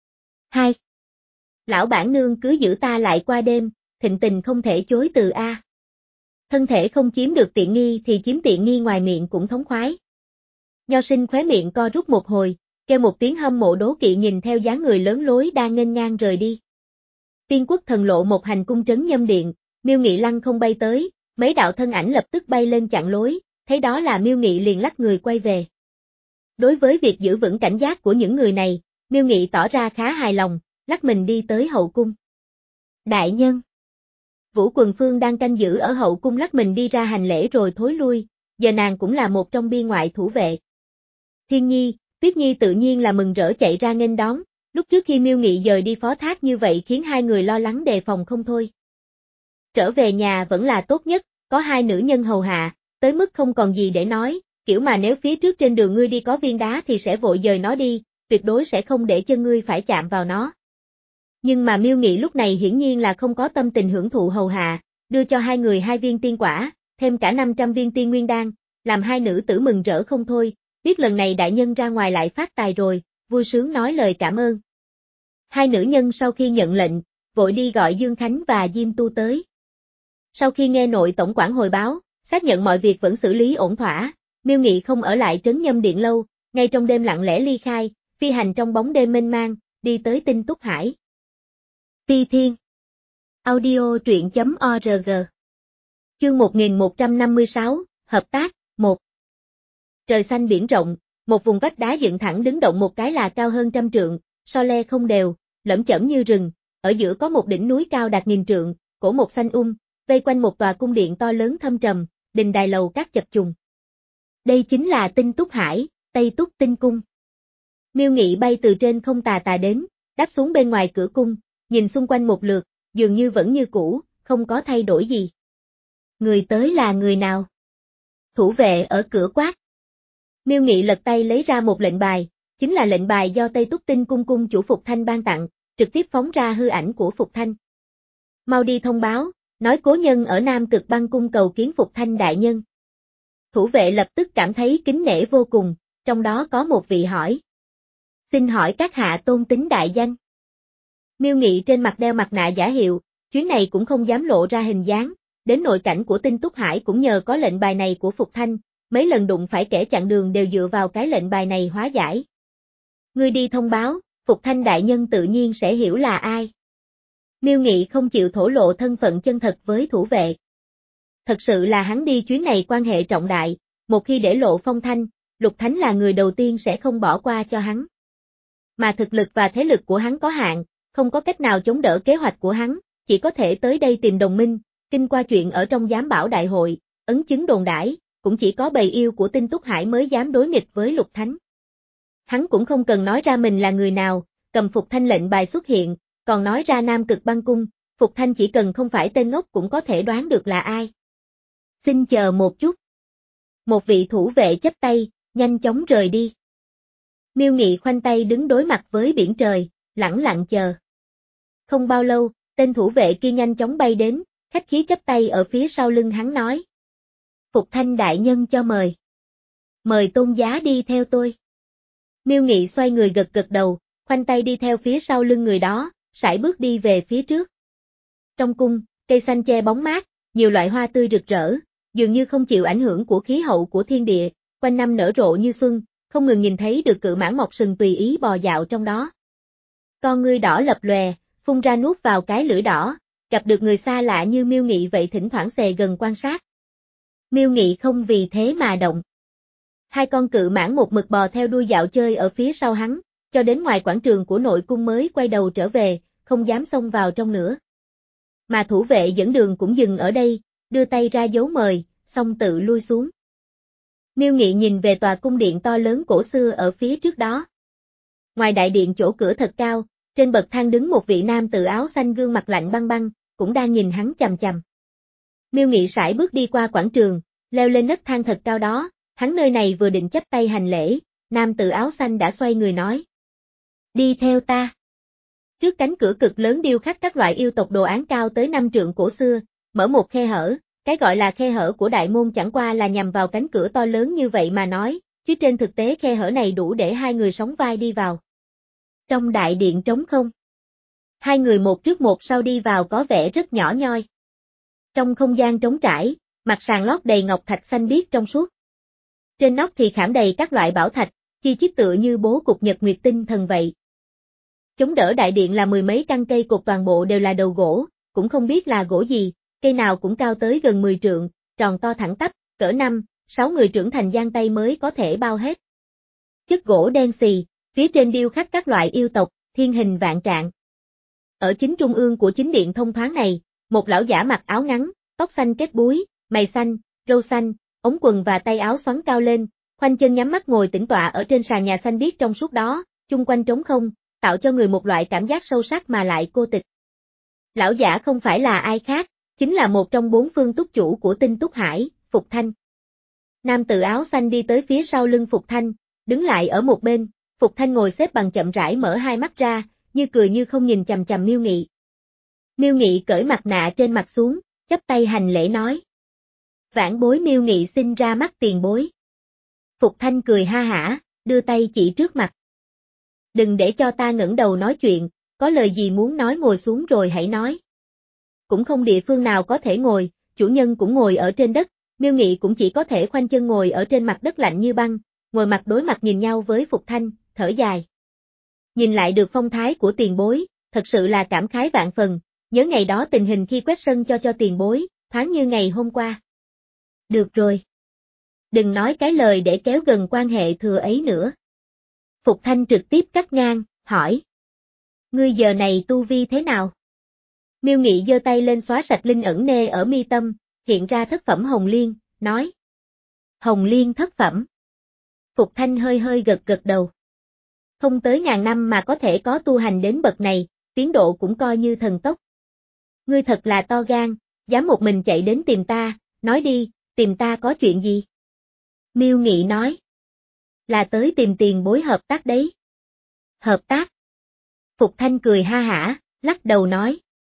Hai. Lão bản nương cứ giữ ta lại qua đêm, thịnh tình không thể chối từ a. Thân thể không chiếm được tiện nghi thì chiếm tiện nghi ngoài miệng cũng thống khoái. Nho sinh khóe miệng co rút một hồi, kêu một tiếng hâm mộ đố kỵ nhìn theo dáng người lớn lối đang nghênh ngang rời đi. Tiên quốc thần lộ một hành cung trấn Nhâm Điện, Miêu Nghị lăng không bay tới, mấy đạo thân ảnh lập tức bay lên chặn lối, thấy đó là Miêu Nghị liền lắc người quay về. Đối với việc giữ vững cảnh giác của những người này, Miêu Nghị tỏ ra khá hài lòng, lắc mình đi tới hậu cung. Đại nhân. Vũ Quần Phương đang canh giữ ở hậu cung lắc mình đi ra hành lễ rồi thối lui, giờ nàng cũng là một trong biên ngoại thủ vệ. Thiên Nhi, Tuyết Nhi tự nhiên là mừng rỡ chạy ra nghênh đón, lúc trước khi Miêu Nghị dời đi phó thác như vậy khiến hai người lo lắng đề phòng không thôi. Trở về nhà vẫn là tốt nhất, có hai nữ nhân hầu hạ, tới mức không còn gì để nói, kiểu mà nếu phía trước trên đường ngươi đi có viên đá thì sẽ vội dời nó đi, tuyệt đối sẽ không để chân ngươi phải chạm vào nó. Nhưng mà Miêu Nghị lúc này hiển nhiên là không có tâm tình hưởng thụ hầu hạ, đưa cho hai người hai viên tiên quả, thêm cả năm trăm viên tiên nguyên đan, làm hai nữ tử mừng rỡ không thôi, biết lần này đại nhân ra ngoài lại phát tài rồi, vui sướng nói lời cảm ơn. Hai nữ nhân sau khi nhận lệnh, vội đi gọi Dương Khánh và Diêm Tu tới. Sau khi nghe nội tổng quản hồi báo, xác nhận mọi việc vẫn xử lý ổn thỏa, Miêu Nghị không ở lại trấn Nhâm Điện lâu, ngay trong đêm lặng lẽ ly khai, phi hành trong bóng đêm mênh mang, đi tới Tinh Túc Hải. Phi Thiên. Audio truyện chấm org. Chương một nghìn một trăm năm mươi sáu, Hợp tác, một. Trời xanh biển rộng, một vùng vách đá dựng thẳng đứng động một cái là cao hơn trăm trượng, so le không đều, lởm chởm như rừng, ở giữa có một đỉnh núi cao đạt nghìn trượng, cổ một xanh um, vây quanh một tòa cung điện to lớn thâm trầm, đình đài lầu các chập trùng. Đây chính là Tinh Túc Hải, Tây Túc Tinh Cung. Miêu Nghị bay từ trên không tà tà đến, đáp xuống bên ngoài cửa cung, nhìn xung quanh một lượt, dường như vẫn như cũ, không có thay đổi gì. Người tới là người nào? Thủ vệ ở cửa quát. Miêu Nghị lật tay lấy ra một lệnh bài, chính là lệnh bài do Tây Túc Tinh Cung cung chủ Phục Thanh ban tặng, trực tiếp phóng ra hư ảnh của Phục Thanh. Mau đi thông báo, nói cố nhân ở Nam Cực Băng cung cầu kiến Phục Thanh đại nhân. Thủ vệ lập tức cảm thấy kính nể vô cùng, trong đó có một vị hỏi. Xin hỏi các hạ tôn tính đại danh. Miêu Nghị trên mặt đeo mặt nạ giả hiệu, chuyến này cũng không dám lộ ra hình dáng, đến nội cảnh của Tinh Túc Hải cũng nhờ có lệnh bài này của Phục Thanh, mấy lần đụng phải kẻ chặn đường đều dựa vào cái lệnh bài này hóa giải. Ngươi đi thông báo, Phục Thanh đại nhân tự nhiên sẽ hiểu là ai. Miêu Nghị không chịu thổ lộ thân phận chân thật với thủ vệ. Thật sự là hắn đi chuyến này quan hệ trọng đại, một khi để lộ phong thanh, Lục Thánh là người đầu tiên sẽ không bỏ qua cho hắn. Mà thực lực và thế lực của hắn có hạn, không có cách nào chống đỡ kế hoạch của hắn, chỉ có thể tới đây tìm đồng minh, kinh qua chuyện ở trong giám bảo đại hội, ấn chứng đồn đãi, cũng chỉ có bầy yêu của Tinh Túc Hải mới dám đối nghịch với Lục Thánh. Hắn cũng không cần nói ra mình là người nào, cầm Phục Thanh lệnh bài xuất hiện, còn nói ra Nam Cực Băng cung, Phục Thanh chỉ cần không phải tên ngốc cũng có thể đoán được là ai. Xin chờ một chút. Một vị thủ vệ chắp tay, nhanh chóng rời đi. Miêu Nghị khoanh tay đứng đối mặt với biển trời, lẳng lặng chờ. Không bao lâu, tên thủ vệ kia nhanh chóng bay đến, khách khí chắp tay ở phía sau lưng hắn nói. Phục Thanh đại nhân cho mời. Mời tôn giá đi theo tôi. Miêu Nghị xoay người gật gật đầu, khoanh tay đi theo phía sau lưng người đó, sải bước đi về phía trước. Trong cung, cây xanh che bóng mát, nhiều loại hoa tươi rực rỡ, dường như không chịu ảnh hưởng của khí hậu của thiên địa, quanh năm nở rộ như xuân, không ngừng nhìn thấy được cự mãng mọc sừng tùy ý bò dạo trong đó. Con ngươi đỏ lập lòe, phun ra nuốt vào cái lưỡi đỏ, gặp được người xa lạ như Miêu Nghị vậy thỉnh thoảng xề gần quan sát. Miêu Nghị không vì thế mà động. Hai con cự mãng một mực bò theo đuôi dạo chơi ở phía sau hắn, cho đến ngoài quảng trường của nội cung mới quay đầu trở về, không dám xông vào trong nữa. Mà thủ vệ dẫn đường cũng dừng ở đây, đưa tay ra dấu mời, xong tự lui xuống. Miêu Nghị nhìn về tòa cung điện to lớn cổ xưa ở phía trước đó. Ngoài đại điện chỗ cửa thật cao, trên bậc thang đứng một vị nam tự áo xanh gương mặt lạnh băng băng, cũng đang nhìn hắn chằm chằm. Miêu Nghị sải bước đi qua quảng trường, leo lên nấc thang thật cao đó, hắn nơi này vừa định chắp tay hành lễ, nam tự áo xanh đã xoay người nói. Đi theo ta. Trước cánh cửa cực lớn điêu khắc các loại yêu tộc đồ án cao tới năm trượng cổ xưa, mở một khe hở, cái gọi là khe hở của đại môn chẳng qua là nhằm vào cánh cửa to lớn như vậy mà nói, chứ trên thực tế khe hở này đủ để hai người sóng vai đi vào. Trong đại điện trống không. Hai người một trước một sau đi vào có vẻ rất nhỏ nhoi. Trong không gian trống trải, mặt sàn lót đầy ngọc thạch xanh biếc trong suốt. Trên nóc thì khảm đầy các loại bảo thạch, chi chít tựa như bố cục nhật nguyệt tinh thần vậy. Chống đỡ đại điện là mười mấy căn cây cột toàn bộ đều là đầu gỗ, cũng không biết là gỗ gì, cây nào cũng cao tới gần mười trượng, tròn to thẳng tắp, cỡ năm, sáu người trưởng thành giang tay mới có thể bao hết. Chất gỗ đen xì, phía trên điêu khắc các loại yêu tộc, thiên hình vạn trạng. Ở chính trung ương của chính điện thông thoáng này, một lão giả mặc áo ngắn, tóc xanh kết búi, mày xanh, râu xanh, ống quần và tay áo xoắn cao lên, khoanh chân nhắm mắt ngồi tĩnh tọa ở trên sàn nhà xanh biếc trong suốt đó, chung quanh trống không, tạo cho người một loại cảm giác sâu sắc mà lại cô tịch. Lão giả không phải là ai khác, chính là một trong bốn phương túc chủ của Tinh Túc Hải, Phục Thanh. Nam tử áo xanh đi tới phía sau lưng Phục Thanh, đứng lại ở một bên, Phục Thanh ngồi xếp bằng chậm rãi mở hai mắt ra, như cười như không nhìn chằm chằm Miêu Nghị. Miêu Nghị cởi mặt nạ trên mặt xuống, chắp tay hành lễ nói. Vãn bối Miêu Nghị xin ra mắt tiền bối. Phục Thanh cười ha hả, đưa tay chỉ trước mặt. Đừng để cho ta ngẩng đầu nói chuyện, có lời gì muốn nói ngồi xuống rồi hãy nói. Cũng không địa phương nào có thể ngồi, chủ nhân cũng ngồi ở trên đất, Miêu Nghị cũng chỉ có thể khoanh chân ngồi ở trên mặt đất lạnh như băng, ngồi mặt đối mặt nhìn nhau với Phục Thanh, thở dài. Nhìn lại được phong thái của tiền bối, thật sự là cảm khái vạn phần, nhớ ngày đó tình hình khi quét sân cho cho tiền bối, thoáng như ngày hôm qua. Được rồi. Đừng nói cái lời để kéo gần quan hệ thừa ấy nữa. Phục Thanh trực tiếp cắt ngang, hỏi. Ngươi giờ này tu vi thế nào? Miêu Nghị giơ tay lên xóa sạch linh ẩn nê ở mi tâm, hiện ra thất phẩm Hồng Liên, nói. Hồng Liên thất phẩm. Phục Thanh hơi hơi gật gật đầu. Không tới ngàn năm mà có thể có tu hành đến bậc này, tiến độ cũng coi như thần tốc. Ngươi thật là to gan, dám một mình chạy đến tìm ta, nói đi, tìm ta có chuyện gì? Miêu Nghị nói. Là tới tìm tiền bối hợp tác đấy. Hợp tác. Phục Thanh cười ha hả, lắc đầu nói.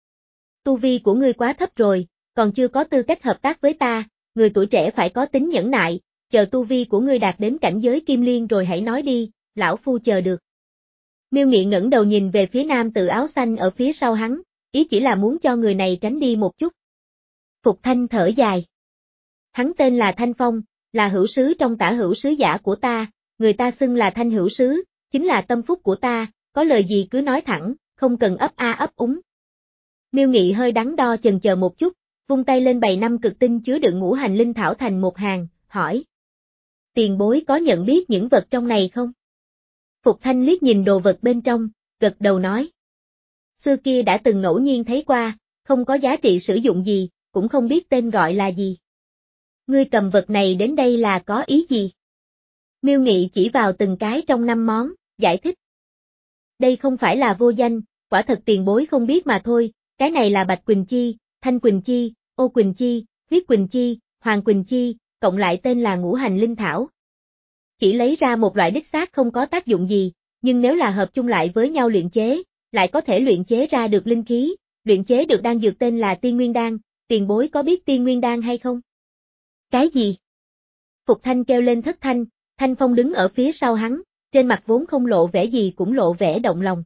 Tu vi của ngươi quá thấp rồi, còn chưa có tư cách hợp tác với ta, người tuổi trẻ phải có tính nhẫn nại, chờ tu vi của ngươi đạt đến cảnh giới kim liên rồi hãy nói đi, lão phu chờ được. Miêu Nghị ngẩng đầu nhìn về phía nam tử áo xanh ở phía sau hắn, ý chỉ là muốn cho người này tránh đi một chút. Phục Thanh thở dài. Hắn tên là Thanh Phong, là hữu sứ trong tả hữu sứ giả của ta, người ta xưng là Thanh hữu sứ, chính là tâm phúc của ta, có lời gì cứ nói thẳng, không cần ấp a ấp úng. Miêu Nghị hơi đắn đo chần chờ một chút, vung tay lên bày năm cực tinh chứa đựng ngũ hành linh thảo thành một hàng, hỏi. Tiền bối có nhận biết những vật trong này không? Phục Thanh liếc nhìn đồ vật bên trong, gật đầu nói. Xưa kia đã từng ngẫu nhiên thấy qua, không có giá trị sử dụng gì, cũng không biết tên gọi là gì. Ngươi cầm vật này đến đây là có ý gì? Miêu Nghị chỉ vào từng cái trong năm món, giải thích. Đây không phải là vô danh, quả thật tiền bối không biết mà thôi, cái này là Bạch Quỳnh Chi, Thanh Quỳnh Chi, Ô Quỳnh Chi, Huyết Quỳnh Chi, Hoàng Quỳnh Chi, cộng lại tên là ngũ hành linh thảo. Chỉ lấy ra một loại đích xác không có tác dụng gì, nhưng nếu là hợp chung lại với nhau luyện chế, lại có thể luyện chế ra được linh khí, luyện chế được đan dược tên là Tiên Nguyên Đan, tiền bối có biết Tiên Nguyên Đan hay không? Cái gì? Phục Thanh kêu lên thất thanh, Thanh Phong đứng ở phía sau hắn, trên mặt vốn không lộ vẻ gì cũng lộ vẻ động lòng.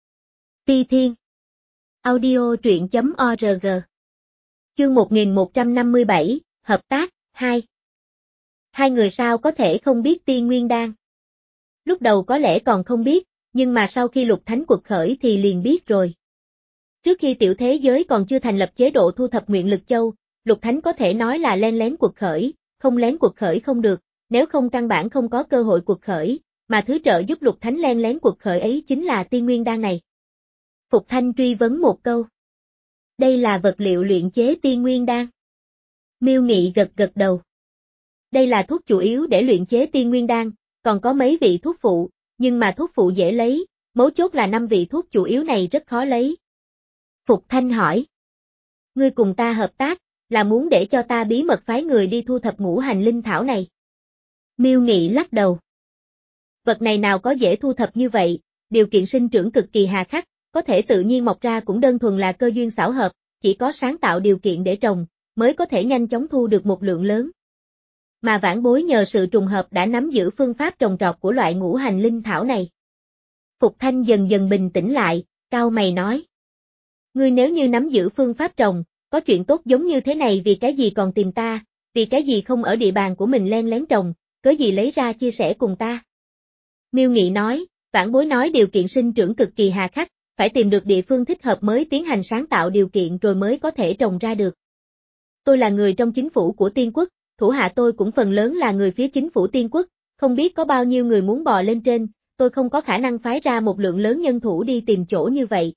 Ti Thiên Audio truyện chấm org Chương một nghìn một trăm năm mươi bảy, Hợp tác, hai Hai người sao có thể không biết Tiên Nguyên Đan? Lúc đầu có lẽ còn không biết, nhưng mà sau khi Lục Thánh quật khởi thì liền biết rồi. Trước khi tiểu thế giới còn chưa thành lập chế độ thu thập nguyện lực châu, Lục Thánh có thể nói là len lén quật khởi, không lén quật khởi không được, nếu không căn bản không có cơ hội quật khởi, mà thứ trợ giúp Lục Thánh len lén quật khởi ấy chính là Tiên Nguyên Đan này. Phục Thanh truy vấn một câu. Đây là vật liệu luyện chế Tiên Nguyên Đan. Miêu Nghị gật gật đầu. Đây là thuốc chủ yếu để luyện chế Tiên Nguyên Đan, còn có mấy vị thuốc phụ, nhưng mà thuốc phụ dễ lấy, mấu chốt là năm vị thuốc chủ yếu này rất khó lấy. Phục Thanh hỏi. Ngươi cùng ta hợp tác, là muốn để cho ta bí mật phái người đi thu thập ngũ hành linh thảo này. Miêu Nghị lắc đầu. Vật này nào có dễ thu thập như vậy, điều kiện sinh trưởng cực kỳ hà khắc, có thể tự nhiên mọc ra cũng đơn thuần là cơ duyên xảo hợp, chỉ có sáng tạo điều kiện để trồng, mới có thể nhanh chóng thu được một lượng lớn. Mà vãn bối nhờ sự trùng hợp đã nắm giữ phương pháp trồng trọt của loại ngũ hành linh thảo này. Phục Thanh dần dần bình tĩnh lại, cau mày nói. Ngươi nếu như nắm giữ phương pháp trồng, có chuyện tốt giống như thế này vì cái gì còn tìm ta, vì cái gì không ở địa bàn của mình len lén trồng, cớ gì lấy ra chia sẻ cùng ta. Miêu Nghị nói, vãn bối nói điều kiện sinh trưởng cực kỳ hà khắc, phải tìm được địa phương thích hợp mới tiến hành sáng tạo điều kiện rồi mới có thể trồng ra được. Tôi là người trong chính phủ của Tiên Quốc, thủ hạ tôi cũng phần lớn là người phía chính phủ Tiên Quốc, không biết có bao nhiêu người muốn bò lên trên, tôi không có khả năng phái ra một lượng lớn nhân thủ đi tìm chỗ như vậy.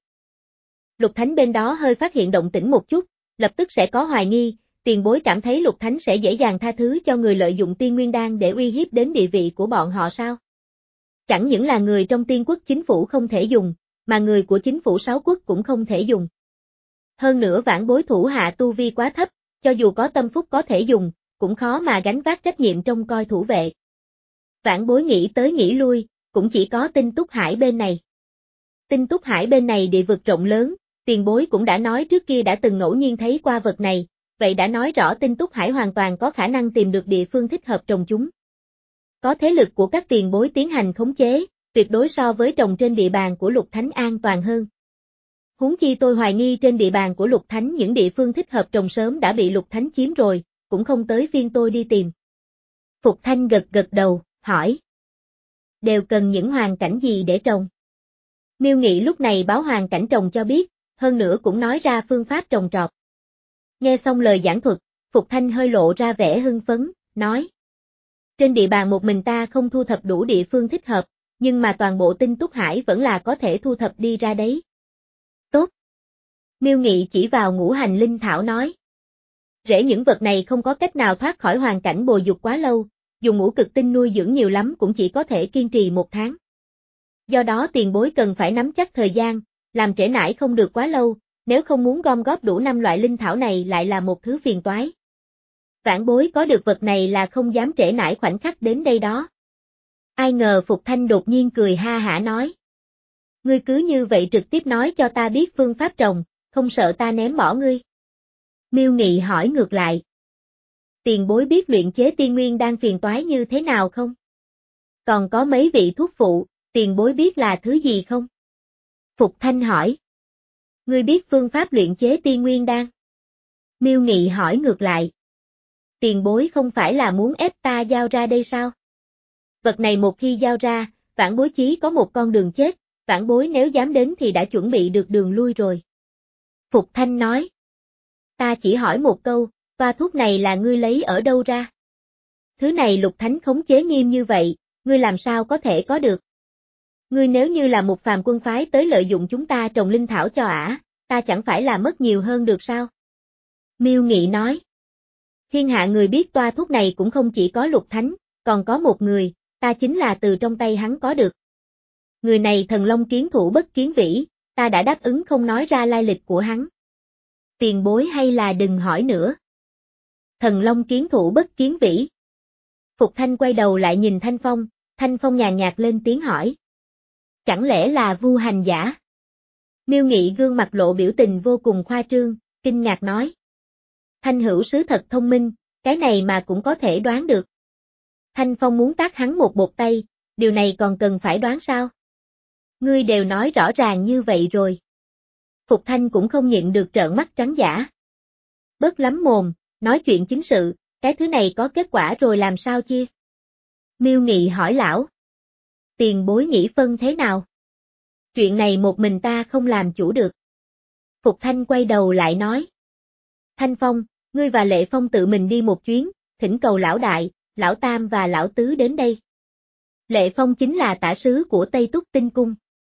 Lục Thánh bên đó hơi phát hiện động tĩnh một chút, lập tức sẽ có hoài nghi, tiền bối cảm thấy Lục Thánh sẽ dễ dàng tha thứ cho người lợi dụng tiên nguyên đan để uy hiếp đến địa vị của bọn họ sao? Chẳng những là người trong Tiên Quốc chính phủ không thể dùng, mà người của chính phủ sáu quốc cũng không thể dùng. Hơn nữa vãn bối thủ hạ tu vi quá thấp, cho dù có tâm phúc có thể dùng, cũng khó mà gánh vác trách nhiệm trông coi thủ vệ. Vãn bối nghĩ tới nghĩ lui, cũng chỉ có Tinh Túc Hải bên này. Tinh Túc Hải bên này địa vực rộng lớn, tiền bối cũng đã nói trước kia đã từng ngẫu nhiên thấy qua vật này, vậy đã nói rõ Tinh Túc Hải hoàn toàn có khả năng tìm được địa phương thích hợp trồng chúng. Có thế lực của các tiền bối tiến hành khống chế, tuyệt đối so với trồng trên địa bàn của Lục Thánh an toàn hơn. Huống chi tôi hoài nghi trên địa bàn của Lục Thánh những địa phương thích hợp trồng sớm đã bị Lục Thánh chiếm rồi, cũng không tới phiên tôi đi tìm. Phục Thanh gật gật đầu, hỏi. Đều cần những hoàn cảnh gì để trồng? Miêu Nghị lúc này báo hoàn cảnh trồng cho biết, hơn nữa cũng nói ra phương pháp trồng trọt. Nghe xong lời giảng thuật, Phục Thanh hơi lộ ra vẻ hưng phấn, nói. Trên địa bàn một mình ta không thu thập đủ địa phương thích hợp, nhưng mà toàn bộ Tinh Túc Hải vẫn là có thể thu thập đi ra đấy. Tốt. Miêu Nghị chỉ vào ngũ hành linh thảo nói. Rễ những vật này không có cách nào thoát khỏi hoàn cảnh bồi dục quá lâu, dùng ngũ cực tinh nuôi dưỡng nhiều lắm cũng chỉ có thể kiên trì một tháng. Do đó tiền bối cần phải nắm chắc thời gian, làm trễ nải không được quá lâu, nếu không muốn gom góp đủ năm loại linh thảo này lại là một thứ phiền toái. Vãn bối có được vật này là không dám trễ nải khoảnh khắc đến đây đó. Ai ngờ Phục Thanh đột nhiên cười ha hả nói. Ngươi cứ như vậy trực tiếp nói cho ta biết phương pháp trồng, không sợ ta ném bỏ ngươi. Miêu Nghị hỏi ngược lại. Tiền bối biết luyện chế tiên nguyên đang phiền toái như thế nào không? Còn có mấy vị thuốc phụ, tiền bối biết là thứ gì không? Phục Thanh hỏi. Ngươi biết phương pháp luyện chế tiên nguyên đan? Miêu Nghị hỏi ngược lại. Tiền bối không phải là muốn ép ta giao ra đây sao? Vật này một khi giao ra, vãn bối chí có một con đường chết, vãn bối nếu dám đến thì đã chuẩn bị được đường lui rồi. Phục Thanh nói. Ta chỉ hỏi một câu, toa thuốc này là ngươi lấy ở đâu ra? Thứ này Lục Thánh khống chế nghiêm như vậy, ngươi làm sao có thể có được? Ngươi nếu như là một phàm quân phái tới lợi dụng chúng ta trồng linh thảo cho ả, ta chẳng phải là mất nhiều hơn được sao? Miêu Nghị nói. Thiên hạ người biết toa thuốc này cũng không chỉ có Lục Thánh, còn có một người, ta chính là từ trong tay hắn có được. Người này thần long kiến thủ bất kiến vĩ, ta đã đáp ứng không nói ra lai lịch của hắn. Tiền bối hay là đừng hỏi nữa. Thần long kiến thủ bất kiến vĩ. Phục Thanh quay đầu lại nhìn Thanh Phong, Thanh Phong nhàn nhạt lên tiếng hỏi. Chẳng lẽ là vu hành giả? Miêu Nghị gương mặt lộ biểu tình vô cùng khoa trương, kinh ngạc nói. Thanh hữu sứ thật thông minh, cái này mà cũng có thể đoán được. Thanh Phong muốn tát hắn một bột tay, điều này còn cần phải đoán sao? Ngươi đều nói rõ ràng như vậy rồi. Phục Thanh cũng không nhịn được trợn mắt trắng dã. Bớt lắm mồm, nói chuyện chính sự, cái thứ này có kết quả rồi làm sao chia? Miêu Nghị hỏi lão. Tiền bối nghĩ phân thế nào? Chuyện này một mình ta không làm chủ được. Phục Thanh quay đầu lại nói. Thanh Phong, ngươi và Lệ Phong tự mình đi một chuyến, thỉnh cầu lão đại, lão tam và lão tứ đến đây. Lệ Phong chính là tả sứ của Tây Túc Tinh Cung.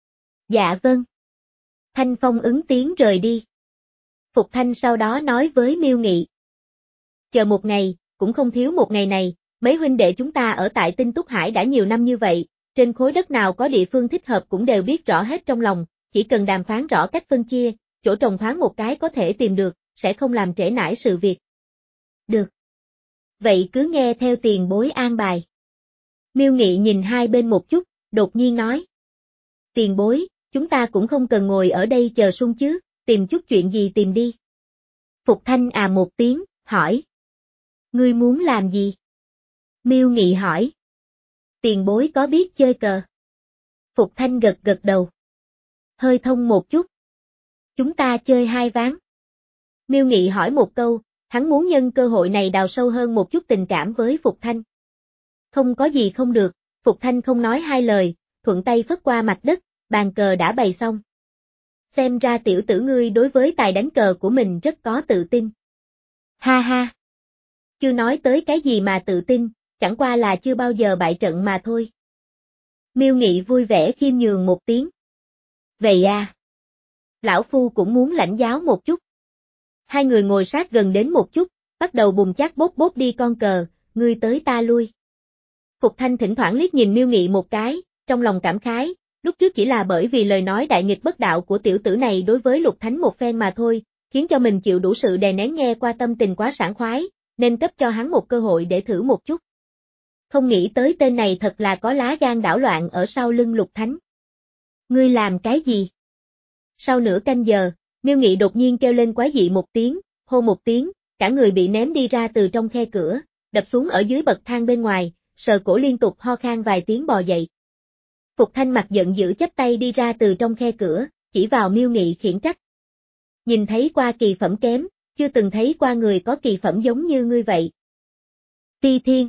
Dạ vâng. Thanh Phong ứng tiếng rời đi. Phục Thanh sau đó nói với Miêu Nghị. Chờ một ngày, cũng không thiếu một ngày này, mấy huynh đệ chúng ta ở tại Tinh Túc Hải đã nhiều năm như vậy, trên khối đất nào có địa phương thích hợp cũng đều biết rõ hết trong lòng, chỉ cần đàm phán rõ cách phân chia, chỗ trồng thoáng một cái có thể tìm được, sẽ không làm trễ nải sự việc. Được. Vậy cứ nghe theo tiền bối an bài. Miêu Nghị nhìn hai bên một chút, đột nhiên nói. Tiền bối, chúng ta cũng không cần ngồi ở đây chờ sung chứ, tìm chút chuyện gì tìm đi. Phục Thanh à một tiếng, hỏi. Ngươi muốn làm gì? Miêu Nghị hỏi. Tiền bối có biết chơi cờ? Phục Thanh gật gật đầu. Hơi thông một chút. Chúng ta chơi hai ván. Miêu Nghị hỏi một câu, hắn muốn nhân cơ hội này đào sâu hơn một chút tình cảm với Phục Thanh. Không có gì không được, Phục Thanh không nói hai lời, thuận tay phất qua mặt đất, bàn cờ đã bày xong. Xem ra tiểu tử ngươi đối với tài đánh cờ của mình rất có tự tin. Ha ha. Chưa nói tới cái gì mà tự tin, chẳng qua là chưa bao giờ bại trận mà thôi. Miêu Nghị vui vẻ khiêm nhường một tiếng. Vậy à. Lão Phu cũng muốn lãnh giáo một chút. Hai người ngồi sát gần đến một chút, bắt đầu bùng chát bốt bốt đi con cờ, ngươi tới ta lui. Phục Thanh thỉnh thoảng liếc nhìn Miêu Nghị một cái, trong lòng cảm khái, lúc trước chỉ là bởi vì lời nói đại nghịch bất đạo của tiểu tử này đối với Lục Thánh một phen mà thôi, khiến cho mình chịu đủ sự đè nén nghe qua tâm tình quá sảng khoái, nên cấp cho hắn một cơ hội để thử một chút. Không nghĩ tới tên này thật là có lá gan đảo loạn ở sau lưng Lục Thánh. Ngươi làm cái gì? Sau nửa canh giờ, Miêu Nghị đột nhiên kêu lên quái dị một tiếng, hô một tiếng, cả người bị ném đi ra từ trong khe cửa, đập xuống ở dưới bậc thang bên ngoài, sờ cổ liên tục ho khan vài tiếng bò dậy. Phục Thanh mặt giận dữ chắp tay đi ra từ trong khe cửa, chỉ vào Miêu Nghị khiển trách. Nhìn thấy qua kỳ phẩm kém, chưa từng thấy qua người có kỳ phẩm giống như ngươi vậy. Ti Thiên.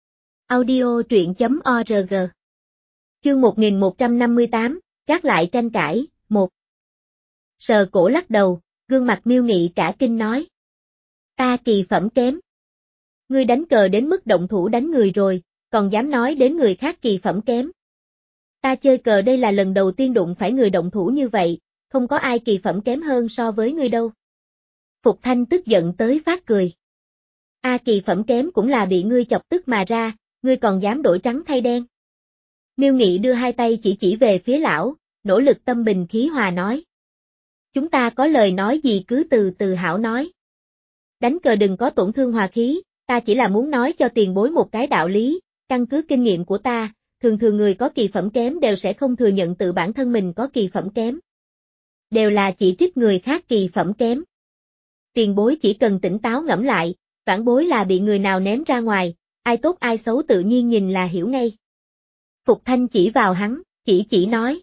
Audio truyện chấm org. Chương một nghìn một trăm năm mươi tám, gác lại tranh cãi, một. Sờ cổ lắc đầu, gương mặt Miêu Nghị cả kinh nói. Ta kỳ phẩm kém. Ngươi đánh cờ đến mức động thủ đánh người rồi, còn dám nói đến người khác kỳ phẩm kém. Ta chơi cờ đây là lần đầu tiên đụng phải người động thủ như vậy, không có ai kỳ phẩm kém hơn so với ngươi đâu. Phục Thanh tức giận tới phát cười. A kỳ phẩm kém cũng là bị ngươi chọc tức mà ra, ngươi còn dám đổi trắng thay đen. Miêu Nghị đưa hai tay chỉ chỉ về phía lão, nỗ lực tâm bình khí hòa nói. Chúng ta có lời nói gì cứ từ từ hảo nói. Đánh cờ đừng có tổn thương hòa khí, ta chỉ là muốn nói cho tiền bối một cái đạo lý, căn cứ kinh nghiệm của ta, thường thường người có kỳ phẩm kém đều sẽ không thừa nhận tự bản thân mình có kỳ phẩm kém. Đều là chỉ trích người khác kỳ phẩm kém. Tiền bối chỉ cần tỉnh táo ngẫm lại, vãn bối là bị người nào ném ra ngoài, ai tốt ai xấu tự nhiên nhìn là hiểu ngay. Phục Thanh chỉ vào hắn, chỉ chỉ nói.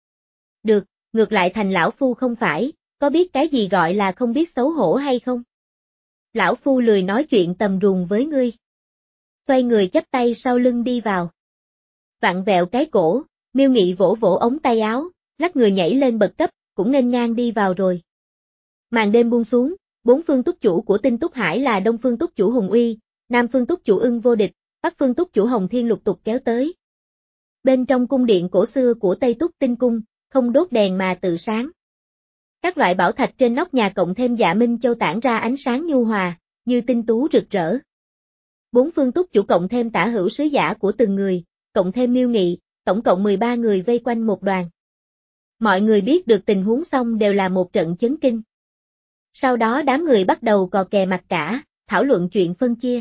Được, ngược lại thành lão phu không phải, có biết cái gì gọi là không biết xấu hổ hay không? Lão phu lười nói chuyện tầm ruồng với ngươi. Xoay người chắp tay sau lưng đi vào. Vặn vẹo cái cổ, Miêu Nghị vỗ vỗ ống tay áo, lắc người nhảy lên bậc cấp, cũng nghênh ngang đi vào rồi. Màn đêm buông xuống, bốn phương túc chủ của Tinh Túc Hải là Đông phương túc chủ Hùng Uy, Nam phương túc chủ Ưng Vô Địch, Bắc phương túc chủ Hồng Thiên lục tục kéo tới. Bên trong cung điện cổ xưa của Tây Túc Tinh Cung, không đốt đèn mà tự sáng. Các loại bảo thạch trên nóc nhà cộng thêm dạ minh châu tản ra ánh sáng nhu hòa, như tinh tú rực rỡ. Bốn phương túc chủ cộng thêm tả hữu sứ giả của từng người, cộng thêm Miêu Nghị, tổng cộng mười ba người vây quanh một đoàn. Mọi người biết được tình huống xong đều là một trận chấn kinh. Sau đó đám người bắt đầu cò kè mặt cả, thảo luận chuyện phân chia.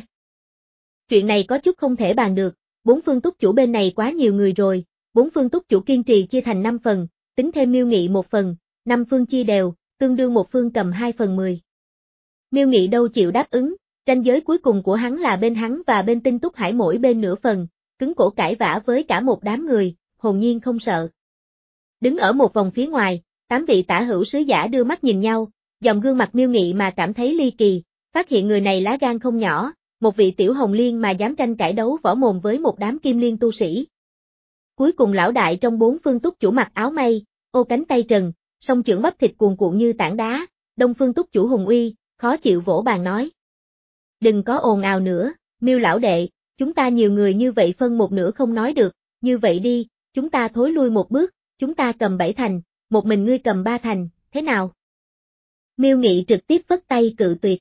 Chuyện này có chút không thể bàn được, bốn phương túc chủ bên này quá nhiều người rồi, bốn phương túc chủ kiên trì chia thành năm phần, tính thêm Miêu Nghị một phần, năm phương chia đều, tương đương một phương cầm hai phần mười. Miêu Nghị đâu chịu đáp ứng, ranh giới cuối cùng của hắn là bên hắn và bên Tinh Túc Hải mỗi bên nửa phần, cứng cổ cãi vã với cả một đám người, hồn nhiên không sợ. Đứng ở một vòng phía ngoài, tám vị tả hữu sứ giả đưa mắt nhìn nhau, dòng gương mặt Miêu Nghị mà cảm thấy ly kỳ, phát hiện người này lá gan không nhỏ, một vị tiểu hồng liên mà dám tranh cãi đấu võ mồm với một đám kim liên tu sĩ. Cuối cùng lão đại trong bốn phương túc chủ mặc áo mây, ô cánh tay trần, song chưởng bắp thịt cuồn cuộn như tảng đá, Đông phương túc chủ Hùng Uy, khó chịu vỗ bàn nói. Đừng có ồn ào nữa, Miêu lão đệ, chúng ta nhiều người như vậy phân một nửa không nói được, như vậy đi, chúng ta thối lui một bước, chúng ta cầm bảy thành, một mình ngươi cầm ba thành, thế nào? Miêu Nghị trực tiếp phất tay cự tuyệt.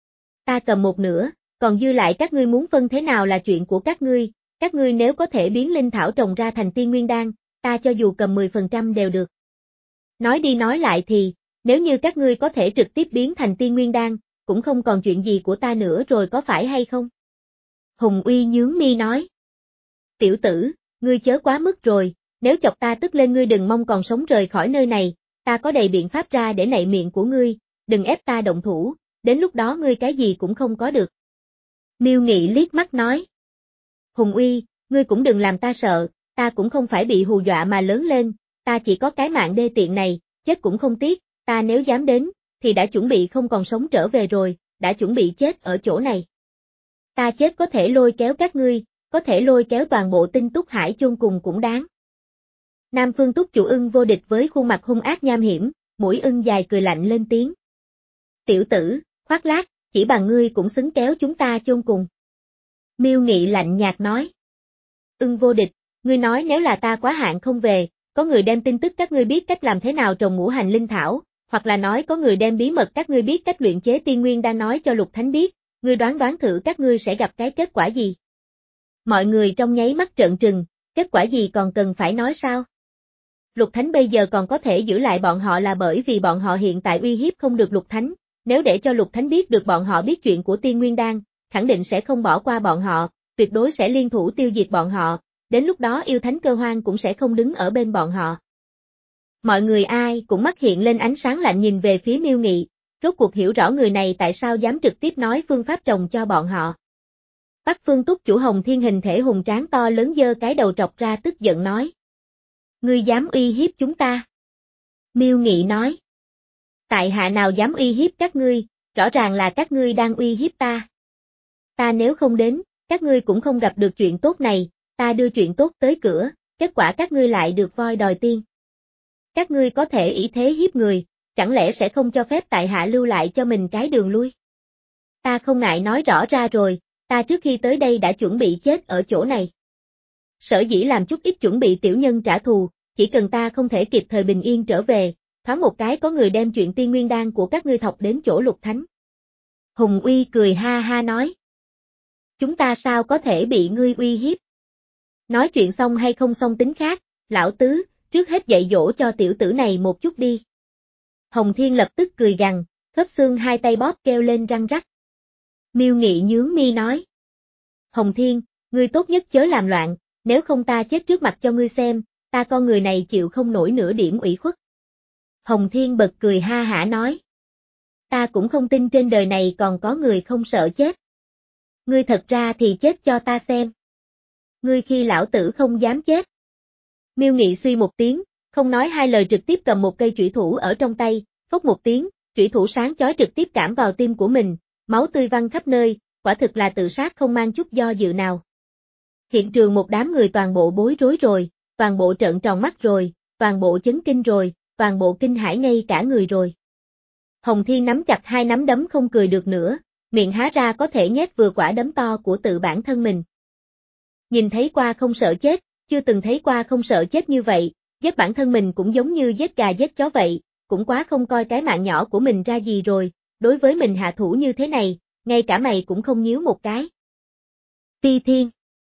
Ta cầm một nửa, còn dư lại các ngươi muốn phân thế nào là chuyện của các ngươi, các ngươi nếu có thể biến linh thảo trồng ra thành tiên nguyên đan, ta cho dù cầm mười phần trăm đều được. Nói đi nói lại thì, nếu như các ngươi có thể trực tiếp biến thành tiên nguyên đan, cũng không còn chuyện gì của ta nữa rồi có phải hay không? Hùng Uy nhướng mi nói. Tiểu tử, ngươi chớ quá mức rồi, nếu chọc ta tức lên ngươi đừng mong còn sống rời khỏi nơi này, ta có đầy biện pháp ra để nạy miệng của ngươi, đừng ép ta động thủ, đến lúc đó ngươi cái gì cũng không có được. Miêu Nghị liếc mắt nói. Hùng Uy, ngươi cũng đừng làm ta sợ, ta cũng không phải bị hù dọa mà lớn lên, ta chỉ có cái mạng đê tiện này, chết cũng không tiếc, ta nếu dám đến, thì đã chuẩn bị không còn sống trở về rồi, đã chuẩn bị chết ở chỗ này. Ta chết có thể lôi kéo các ngươi, có thể lôi kéo toàn bộ Tinh Túc Hải chôn cùng cũng đáng. Nam Phương Túc chủ ưng vô địch với khuôn mặt hung ác nham hiểm, mũi ưng dài cười lạnh lên tiếng. Tiểu tử, khoác lác, chỉ bằng ngươi cũng xứng kéo chúng ta chôn cùng. Miêu Nghị lạnh nhạt nói. Ưng vô địch, ngươi nói nếu là ta quá hạn không về, có người đem tin tức các ngươi biết cách làm thế nào trồng ngũ hành linh thảo, hoặc là nói có người đem bí mật các ngươi biết cách luyện chế tiên nguyên đang nói cho Lục Thánh biết, ngươi đoán đoán thử các ngươi sẽ gặp cái kết quả gì. Mọi người trong nháy mắt trợn trừng, kết quả gì còn cần phải nói sao? Lục Thánh bây giờ còn có thể giữ lại bọn họ là bởi vì bọn họ hiện tại uy hiếp không được Lục Thánh, nếu để cho Lục Thánh biết được bọn họ biết chuyện của tiên nguyên đan, khẳng định sẽ không bỏ qua bọn họ, tuyệt đối sẽ liên thủ tiêu diệt bọn họ, đến lúc đó yêu thánh cơ hoang cũng sẽ không đứng ở bên bọn họ. Mọi người ai cũng mắt hiện lên ánh sáng lạnh nhìn về phía Miêu Nghị, rốt cuộc hiểu rõ người này tại sao dám trực tiếp nói phương pháp trồng cho bọn họ. Bắc Phương Túc chủ Hồng Thiên hình thể hùng tráng to lớn giơ cái đầu trọc ra tức giận nói. Ngươi dám uy hiếp chúng ta? Miêu Nghị nói. Tại hạ nào dám uy hiếp các ngươi, rõ ràng là các ngươi đang uy hiếp ta. Ta nếu không đến, các ngươi cũng không gặp được chuyện tốt này, ta đưa chuyện tốt tới cửa, kết quả các ngươi lại được voi đòi tiên. Các ngươi có thể ý thế hiếp người, chẳng lẽ sẽ không cho phép tại hạ lưu lại cho mình cái đường lui? Ta không ngại nói rõ ra rồi, ta trước khi tới đây đã chuẩn bị chết ở chỗ này. Sở dĩ làm chút ít chuẩn bị tiểu nhân trả thù, chỉ cần ta không thể kịp thời bình yên trở về, thoáng một cái có người đem chuyện tiên nguyên đan của các ngươi thọc đến chỗ Lục Thánh. Hùng Uy cười ha ha nói. Chúng ta sao có thể bị ngươi uy hiếp? Nói chuyện xong hay không xong tính khác, lão tứ, trước hết dạy dỗ cho tiểu tử này một chút đi. Hồng Thiên lập tức cười gằn, khớp xương hai tay bóp kêu lên răng rắc. Miêu Nghị nhướng mi nói. Hồng Thiên, ngươi tốt nhất chớ làm loạn, nếu không ta chết trước mặt cho ngươi xem, ta con người này chịu không nổi nửa điểm ủy khuất. Hồng Thiên bật cười ha hả nói. Ta cũng không tin trên đời này còn có người không sợ chết. Ngươi thật ra thì chết cho ta xem. Ngươi khi lão tử không dám chết. Miêu Nghị suy một tiếng, không nói hai lời trực tiếp cầm một cây chủy thủ ở trong tay, phốc một tiếng, chủy thủ sáng chói trực tiếp cảm vào tim của mình, máu tươi văng khắp nơi, quả thực là tự sát không mang chút do dự nào. Hiện trường một đám người toàn bộ bối rối rồi, toàn bộ trợn tròn mắt rồi, toàn bộ chấn kinh rồi, toàn bộ kinh hãi ngay cả người rồi. Hồng Thiên nắm chặt hai nắm đấm không cười được nữa, miệng há ra có thể nhét vừa quả đấm to của tự bản thân mình. Nhìn thấy qua không sợ chết, chưa từng thấy qua không sợ chết như vậy, giết bản thân mình cũng giống như giết gà giết chó vậy, cũng quá không coi cái mạng nhỏ của mình ra gì rồi, đối với mình hạ thủ như thế này, ngay cả mày cũng không nhíu một cái. Ti Thiên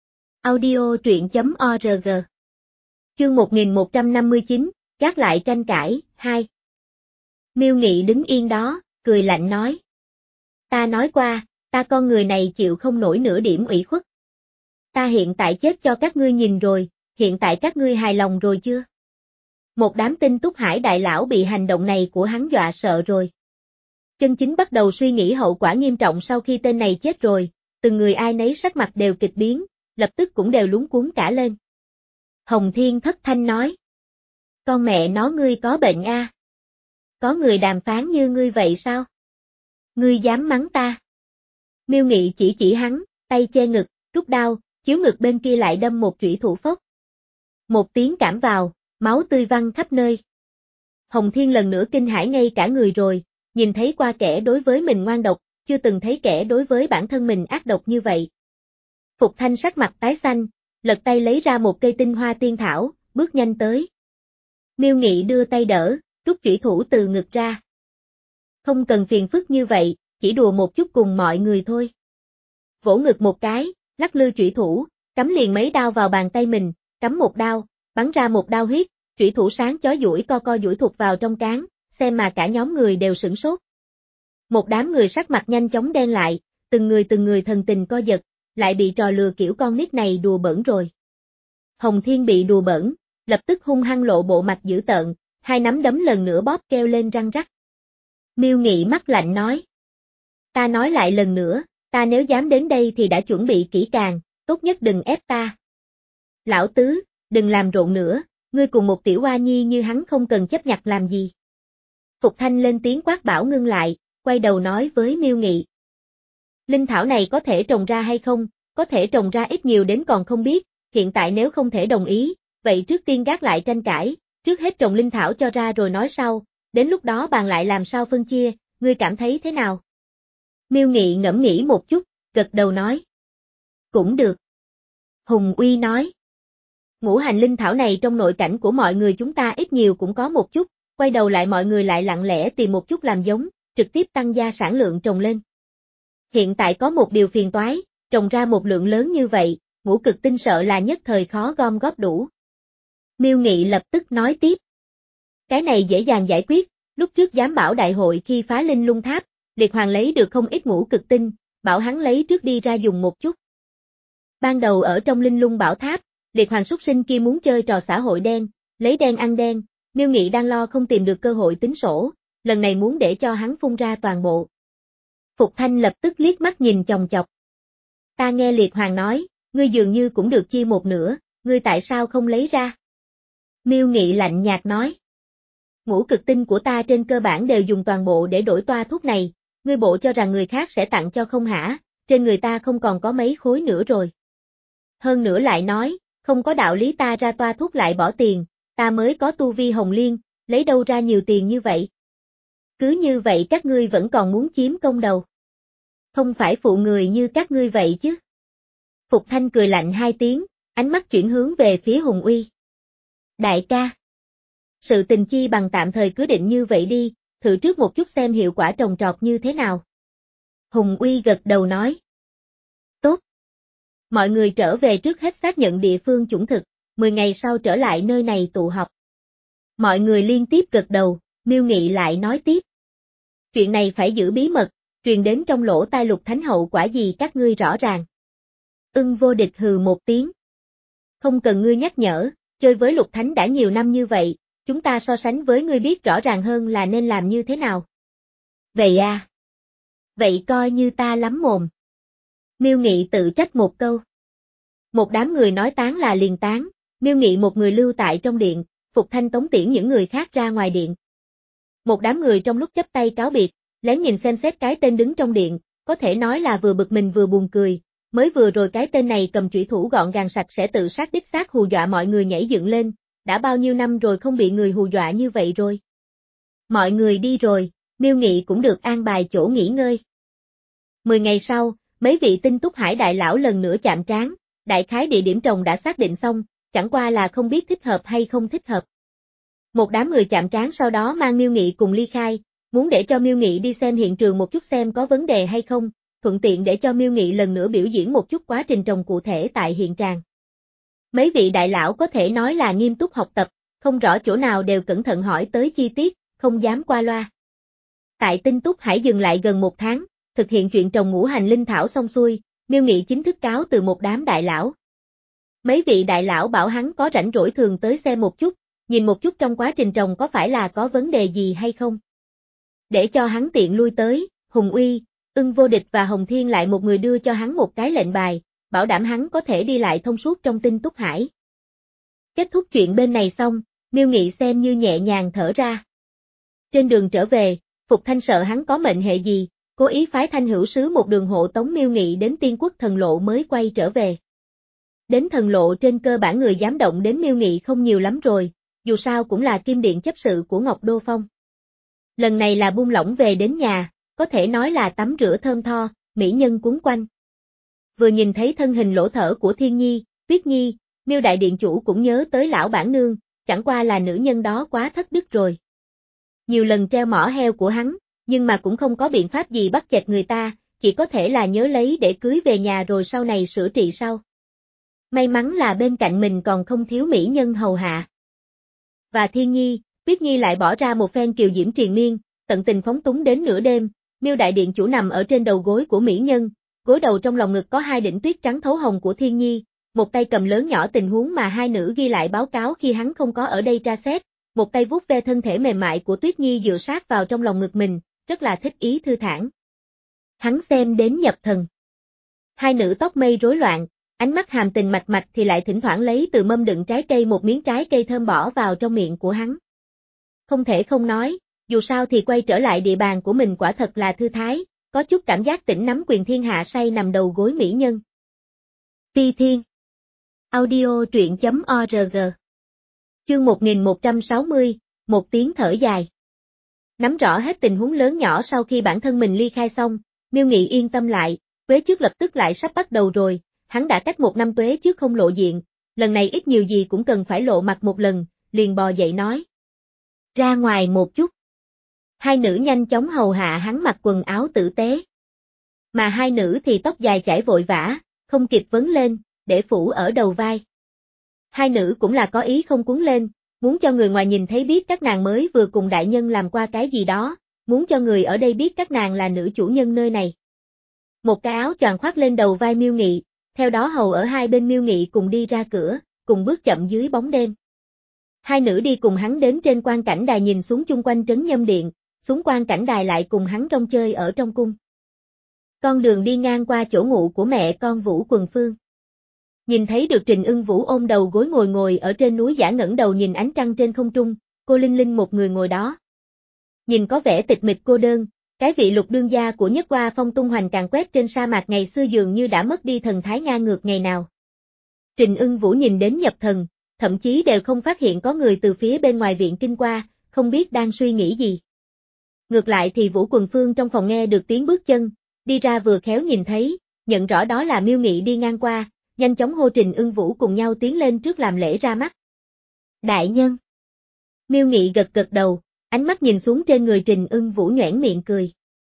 Audio truyện chấm org Chương một nghìn một trăm năm mươi chín, gác lại tranh cãi, hai. Miêu Nghị đứng yên đó, cười lạnh nói. Ta nói qua, ta con người này chịu không nổi nửa điểm ủy khuất. Ta hiện tại chết cho các ngươi nhìn rồi, hiện tại các ngươi hài lòng rồi chưa? Một đám Tinh Túc Hải đại lão bị hành động này của hắn dọa sợ rồi. Chân chính bắt đầu suy nghĩ hậu quả nghiêm trọng sau khi tên này chết rồi, từng người ai nấy sắc mặt đều kịch biến, lập tức cũng đều luống cuống cả lên. Hồng Thiên thất thanh nói. Con mẹ nó ngươi có bệnh a? À? Có người đàm phán như ngươi vậy sao? Ngươi dám mắng ta? Miêu Nghị chỉ chỉ hắn, tay che ngực, rút đao, chiếu ngực bên kia lại đâm một chủy thủ phốc. Một tiếng cảm vào, máu tươi văng khắp nơi. Hồng Thiên lần nữa kinh hãi ngay cả người rồi, nhìn thấy qua kẻ đối với mình ngoan độc, chưa từng thấy kẻ đối với bản thân mình ác độc như vậy. Phục Thanh sắc mặt tái xanh, lật tay lấy ra một cây tinh hoa tiên thảo, bước nhanh tới. Miêu Nghị đưa tay đỡ, rút chủy thủ từ ngực ra. Không cần phiền phức như vậy, chỉ đùa một chút cùng mọi người thôi. Vỗ ngực một cái, lắc lư chủy thủ, cắm liền mấy đao vào bàn tay mình, cắm một đao, bắn ra một đao huyết, chủy thủ sáng chói duỗi co co duỗi thụt vào trong cán, xem mà cả nhóm người đều sửng sốt. Một đám người sắc mặt nhanh chóng đen lại, từng người từng người thần tình co giật, lại bị trò lừa kiểu con nít này đùa bỡn rồi. Hồng Thiên bị đùa bỡn, lập tức hung hăng lộ bộ mặt dữ tợn, hai nắm đấm lần nữa bóp kêu lên răng rắc. Miêu Nghị mắt lạnh nói. Ta nói lại lần nữa, ta nếu dám đến đây thì đã chuẩn bị kỹ càng, tốt nhất đừng ép ta. Lão tứ, đừng làm rộn nữa, ngươi cùng một tiểu oa nhi như hắn không cần chấp nhặt làm gì. Phục Thanh lên tiếng quát bảo ngưng lại, quay đầu nói với Miêu Nghị. Linh thảo này có thể trồng ra hay không, có thể trồng ra ít nhiều đến còn không biết, hiện tại nếu không thể đồng ý, vậy trước tiên gác lại tranh cãi, trước hết trồng linh thảo cho ra rồi nói sau, đến lúc đó bàn lại làm sao phân chia, ngươi cảm thấy thế nào? Miêu Nghị ngẫm nghĩ một chút, gật đầu nói. Cũng được. Hùng Uy nói. Ngũ hành linh thảo này trong nội cảnh của mọi người chúng ta ít nhiều cũng có một chút, quay đầu lại mọi người lại lặng lẽ tìm một chút làm giống, trực tiếp tăng gia sản lượng trồng lên. Hiện tại có một điều phiền toái, trồng ra một lượng lớn như vậy, ngũ cực tinh sợ là nhất thời khó gom góp đủ. Miêu Nghị lập tức nói tiếp. Cái này dễ dàng giải quyết, lúc trước giám bảo đại hội khi phá linh lung tháp, Liệt Hoàng lấy được không ít ngũ cực tinh, bảo hắn lấy trước đi ra dùng một chút. Ban đầu ở trong linh lung bảo tháp, Liệt Hoàng súc sinh kia muốn chơi trò xã hội đen, lấy đen ăn đen, Miêu Nghị đang lo không tìm được cơ hội tính sổ, lần này muốn để cho hắn phun ra toàn bộ. Phục Thanh lập tức liếc mắt nhìn chòng chọc. Ta nghe Liệt Hoàng nói, ngươi dường như cũng được chia một nửa, ngươi tại sao không lấy ra? Miêu Nghị lạnh nhạt nói. Ngũ cực tinh của ta trên cơ bản đều dùng toàn bộ để đổi toa thuốc này, ngươi bộ cho rằng người khác sẽ tặng cho không hả, trên người ta không còn có mấy khối nữa rồi. Hơn nữa lại nói, không có đạo lý ta ra toa thuốc lại bỏ tiền, ta mới có tu vi hồng liên, lấy đâu ra nhiều tiền như vậy. Cứ như vậy các ngươi vẫn còn muốn chiếm công đầu. Không phải phụ người như các ngươi vậy chứ. Phục Thanh cười lạnh hai tiếng, ánh mắt chuyển hướng về phía Hùng Uy. Đại ca. Sự tình chi bằng tạm thời cứ định như vậy đi, thử trước một chút xem hiệu quả trồng trọt như thế nào. Hùng Uy gật đầu nói. Tốt. Mọi người trở về trước hết xác nhận địa phương chủng thực, mười ngày sau trở lại nơi này tụ họp. Mọi người liên tiếp gật đầu, Miêu Nghị lại nói tiếp. Chuyện này phải giữ bí mật, truyền đến trong lỗ tai Lục Thánh hậu quả gì các ngươi rõ ràng. Ưng Vô Địch hừ một tiếng. Không cần ngươi nhắc nhở, chơi với Lục Thánh đã nhiều năm như vậy, chúng ta so sánh với ngươi biết rõ ràng hơn là nên làm như thế nào. Vậy à? Vậy coi như ta lắm mồm. Miêu Nghị tự trách một câu. Một đám người nói tán là liền tán, Miêu Nghị một người lưu tại trong điện, Phục Thanh tống tiễn những người khác ra ngoài điện. Một đám người trong lúc chắp tay cáo biệt, lén nhìn xem xét cái tên đứng trong điện, có thể nói là vừa bực mình vừa buồn cười, mới vừa rồi cái tên này cầm chủy thủ gọn gàng sạch sẽ tự sát đích xác hù dọa mọi người nhảy dựng lên, đã bao nhiêu năm rồi không bị người hù dọa như vậy rồi. Mọi người đi rồi, Miêu Nghị cũng được an bài chỗ nghỉ ngơi. Mười ngày sau, mấy vị tinh túc hải đại lão lần nữa chạm trán, đại khái địa điểm trồng đã xác định xong, chẳng qua là không biết thích hợp hay không thích hợp. Một đám người chạm trán sau đó mang Miêu Nghị cùng ly khai, muốn để cho Miêu Nghị đi xem hiện trường một chút xem có vấn đề hay không, thuận tiện để cho Miêu Nghị lần nữa biểu diễn một chút quá trình trồng cụ thể tại hiện tràng. Mấy vị đại lão có thể nói là nghiêm túc học tập, không rõ chỗ nào đều cẩn thận hỏi tới chi tiết, không dám qua loa. Tại Tinh Túc Hải dừng lại gần một tháng, thực hiện chuyện trồng ngũ hành linh thảo xong xuôi, Miêu Nghị chính thức cáo từ một đám đại lão. Mấy vị đại lão bảo hắn có rảnh rỗi thường tới xem một chút, nhìn một chút trong quá trình trồng có phải là có vấn đề gì hay không. Để cho hắn tiện lui tới, Hùng Uy, Ưng Vô Địch và Hồng Thiên lại một người đưa cho hắn một cái lệnh bài, bảo đảm hắn có thể đi lại thông suốt trong Tinh Túc Hải. Kết thúc chuyện bên này xong, Miêu Nghị xem như nhẹ nhàng thở ra. Trên đường trở về, Phục Thanh sợ hắn có mệnh hệ gì, cố ý phái Thanh Hữu Sứ một đường hộ tống Miêu Nghị đến Tiên Quốc Thần Lộ mới quay trở về. Đến Thần Lộ trên cơ bản người dám động đến Miêu Nghị không nhiều lắm rồi, dù sao cũng là kim điện chấp sự của Ngọc Đô Phong. Lần này là buông lỏng về đến nhà, có thể nói là tắm rửa thơm tho, mỹ nhân cuốn quanh. Vừa nhìn thấy thân hình lỗ thở của Thiên Nhi, Tuyết Nhi, Miêu đại điện chủ cũng nhớ tới lão bản nương, chẳng qua là nữ nhân đó quá thất đức rồi. Nhiều lần treo mỏ heo của hắn, nhưng mà cũng không có biện pháp gì bắt chẹt người ta, chỉ có thể là nhớ lấy để cưới về nhà rồi sau này sửa trị sau. May mắn là bên cạnh mình còn không thiếu mỹ nhân hầu hạ. Và Thiên Nhi, Tuyết Nhi lại bỏ ra một phen kiều diễm triền miên, tận tình phóng túng đến nửa đêm, Miêu đại điện chủ nằm ở trên đầu gối của mỹ nhân, gối đầu trong lòng ngực có hai đỉnh tuyết trắng thấu hồng của Thiên Nhi, một tay cầm lớn nhỏ tình huống mà hai nữ ghi lại báo cáo khi hắn không có ở đây tra xét, một tay vuốt ve thân thể mềm mại của Tuyết Nhi dựa sát vào trong lòng ngực mình, rất là thích ý thư thản. Hắn xem đến nhập thần. Hai nữ tóc mây rối loạn, ánh mắt hàm tình mạch mạch thì lại thỉnh thoảng lấy từ mâm đựng trái cây một miếng trái cây thơm bỏ vào trong miệng của hắn. Không thể không nói, dù sao thì quay trở lại địa bàn của mình quả thật là thư thái, có chút cảm giác tỉnh nắm quyền thiên hạ say nằm đầu gối mỹ nhân. Phi Thiên. Audio truyện.org. Chương một nghìn một trăm sáu mươi, một tiếng thở dài. Nắm rõ hết tình huống lớn nhỏ sau khi bản thân mình ly khai xong, Miêu Nghị yên tâm lại, tuế trước lập tức lại sắp bắt đầu rồi, hắn đã cách một năm tuế trước không lộ diện, lần này ít nhiều gì cũng cần phải lộ mặt một lần, liền bò dậy nói. Ra ngoài một chút. Hai nữ nhanh chóng hầu hạ hắn mặc quần áo tử tế. Mà hai nữ thì tóc dài chải vội vã, không kịp vấn lên, để phủ ở đầu vai. Hai nữ cũng là có ý không cuốn lên, muốn cho người ngoài nhìn thấy biết các nàng mới vừa cùng đại nhân làm qua cái gì đó, muốn cho người ở đây biết các nàng là nữ chủ nhân nơi này. Một cái áo choàng khoác lên đầu vai Miêu Nghị, theo đó hầu ở hai bên Miêu Nghị cùng đi ra cửa, cùng bước chậm dưới bóng đêm. Hai nữ đi cùng hắn đến trên quan cảnh đài nhìn xuống chung quanh trấn Nhâm Điện, xuống quan cảnh đài lại cùng hắn rong chơi ở trong cung. Con đường đi ngang qua chỗ ngủ của mẹ con Vũ Quần Phương. Nhìn thấy được Trình Ưng Vũ ôm đầu gối ngồi ngồi ở trên núi giả ngẩng đầu nhìn ánh trăng trên không trung, cô Linh Linh một người ngồi đó. Nhìn có vẻ tịch mịch cô đơn, cái vị lục đương gia của Nhất Hoa Phong tung hoành càn quét trên sa mạc ngày xưa dường như đã mất đi thần thái ngang ngược ngày nào. Trình Ưng Vũ nhìn đến nhập thần, thậm chí đều không phát hiện có người từ phía bên ngoài viện kinh qua, không biết đang suy nghĩ gì. Ngược lại thì Vũ Quần Phương trong phòng nghe được tiếng bước chân, đi ra vừa khéo nhìn thấy, nhận rõ đó là Miêu Nghị đi ngang qua, nhanh chóng hô Trình Ưng Vũ cùng nhau tiến lên trước làm lễ ra mắt. Đại nhân. Miêu Nghị gật gật đầu, ánh mắt nhìn xuống trên người Trình Ưng Vũ nhoẻn miệng cười.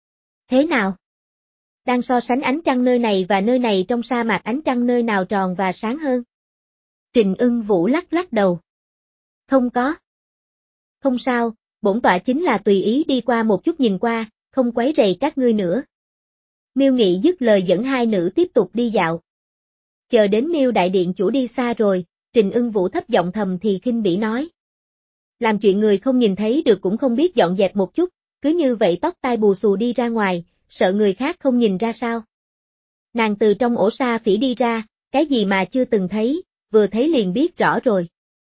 Thế nào? Đang so sánh ánh trăng nơi này và nơi này trong sa mạc ánh trăng nơi nào tròn và sáng hơn? Trình Ưng Vũ lắc lắc đầu. Không có. Không sao, bổn tọa chính là tùy ý đi qua một chút nhìn qua, không quấy rầy các ngươi nữa. Miêu Nghị dứt lời dẫn hai nữ tiếp tục đi dạo. Chờ đến Miêu đại điện chủ đi xa rồi, Trình Ưng Vũ thấp giọng thầm thì khinh bỉ nói. Làm chuyện người không nhìn thấy được cũng không biết dọn dẹp một chút, cứ như vậy tóc tai bù xù đi ra ngoài, sợ người khác không nhìn ra sao. Nàng từ trong ổ sa phỉ đi ra, cái gì mà chưa từng thấy, vừa thấy liền biết rõ rồi.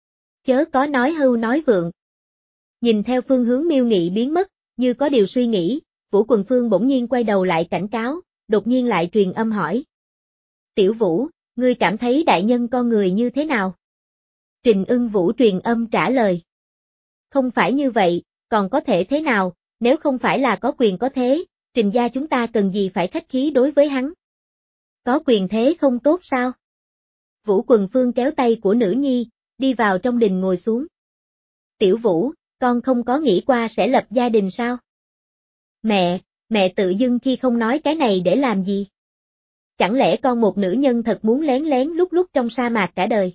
Chớ có nói hưu nói vượng. Nhìn theo phương hướng Miêu Nghị biến mất, như có điều suy nghĩ, Vũ Quần Phương bỗng nhiên quay đầu lại cảnh cáo, đột nhiên lại truyền âm hỏi. Tiểu Vũ, ngươi cảm thấy đại nhân con người như thế nào? Trình Ưng Vũ truyền âm trả lời. Không phải như vậy, còn có thể thế nào, nếu không phải là có quyền có thế, Trình gia chúng ta cần gì phải khách khí đối với hắn? Có quyền thế không tốt sao? Vũ Quần Phương kéo tay của nữ nhi, đi vào trong đình ngồi xuống. Tiểu Vũ, con không có nghĩ qua sẽ lập gia đình sao? Mẹ, mẹ tự dưng khi không nói cái này để làm gì? Chẳng lẽ con một nữ nhân thật muốn lén lén lúc lúc trong sa mạc cả đời?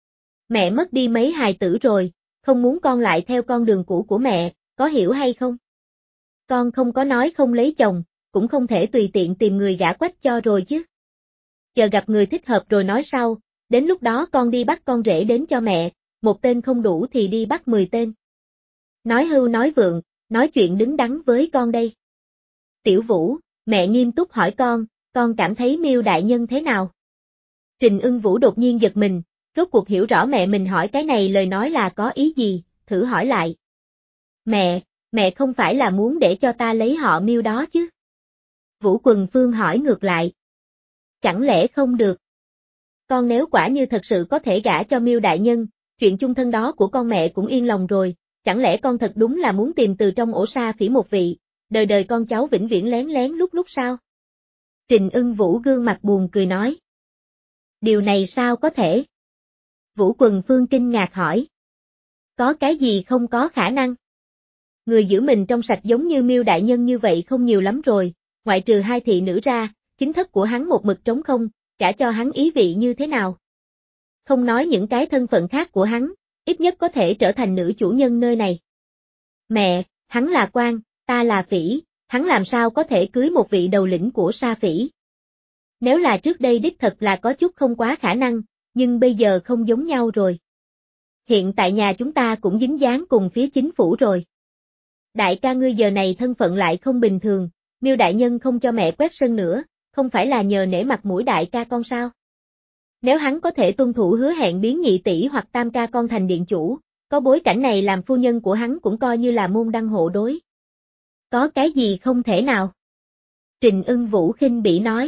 Mẹ mất đi mấy hài tử rồi, không muốn con lại theo con đường cũ của mẹ, có hiểu hay không? Con không có nói không lấy chồng, cũng không thể tùy tiện tìm người gả quách cho rồi chứ. Chờ gặp người thích hợp rồi nói sau, đến lúc đó con đi bắt con rể đến cho mẹ, một tên không đủ thì đi bắt mười tên. Nói hưu nói vượng, nói chuyện đứng đắn với con đây. Tiểu Vũ, mẹ nghiêm túc hỏi con, con cảm thấy Miêu đại nhân thế nào? Trình Ưng Vũ đột nhiên giật mình, rốt cuộc hiểu rõ mẹ mình hỏi cái này lời nói là có ý gì, thử hỏi lại. Mẹ, mẹ không phải là muốn để cho ta lấy họ Miêu đó chứ? Vũ Quần Phương hỏi ngược lại. Chẳng lẽ không được? Con nếu quả như thật sự có thể gả cho Miêu đại nhân, chuyện chung thân đó của con mẹ cũng yên lòng rồi, chẳng lẽ con thật đúng là muốn tìm từ trong ổ sa phỉ một vị, đời đời con cháu vĩnh viễn lén lén lúc lúc sao? Trình Ưng Vũ gương mặt buồn cười nói. Điều này sao có thể? Vũ Quần Phương kinh ngạc hỏi. Có cái gì không có khả năng? Người giữ mình trong sạch giống như Miêu đại nhân như vậy không nhiều lắm rồi, ngoại trừ hai thị nữ ra, chính thất của hắn một mực trống không, cả cho hắn ý vị như thế nào? Không nói những cái thân phận khác của hắn, ít nhất có thể trở thành nữ chủ nhân nơi này. Mẹ, hắn là quan, ta là phỉ, hắn làm sao có thể cưới một vị đầu lĩnh của sa phỉ? Nếu là trước đây đích thật là có chút không quá khả năng, nhưng bây giờ không giống nhau rồi. Hiện tại nhà chúng ta cũng dính dáng cùng phía chính phủ rồi. Đại ca ngươi giờ này thân phận lại không bình thường, Miêu đại nhân không cho mẹ quét sân nữa, không phải là nhờ nể mặt mũi đại ca con sao? Nếu hắn có thể tuân thủ hứa hẹn biến nhị tỷ hoặc tam ca con thành điện chủ, có bối cảnh này làm phu nhân của hắn cũng coi như là môn đăng hộ đối. Có cái gì không thể nào? Trình Ưng Vũ khinh bỉ nói.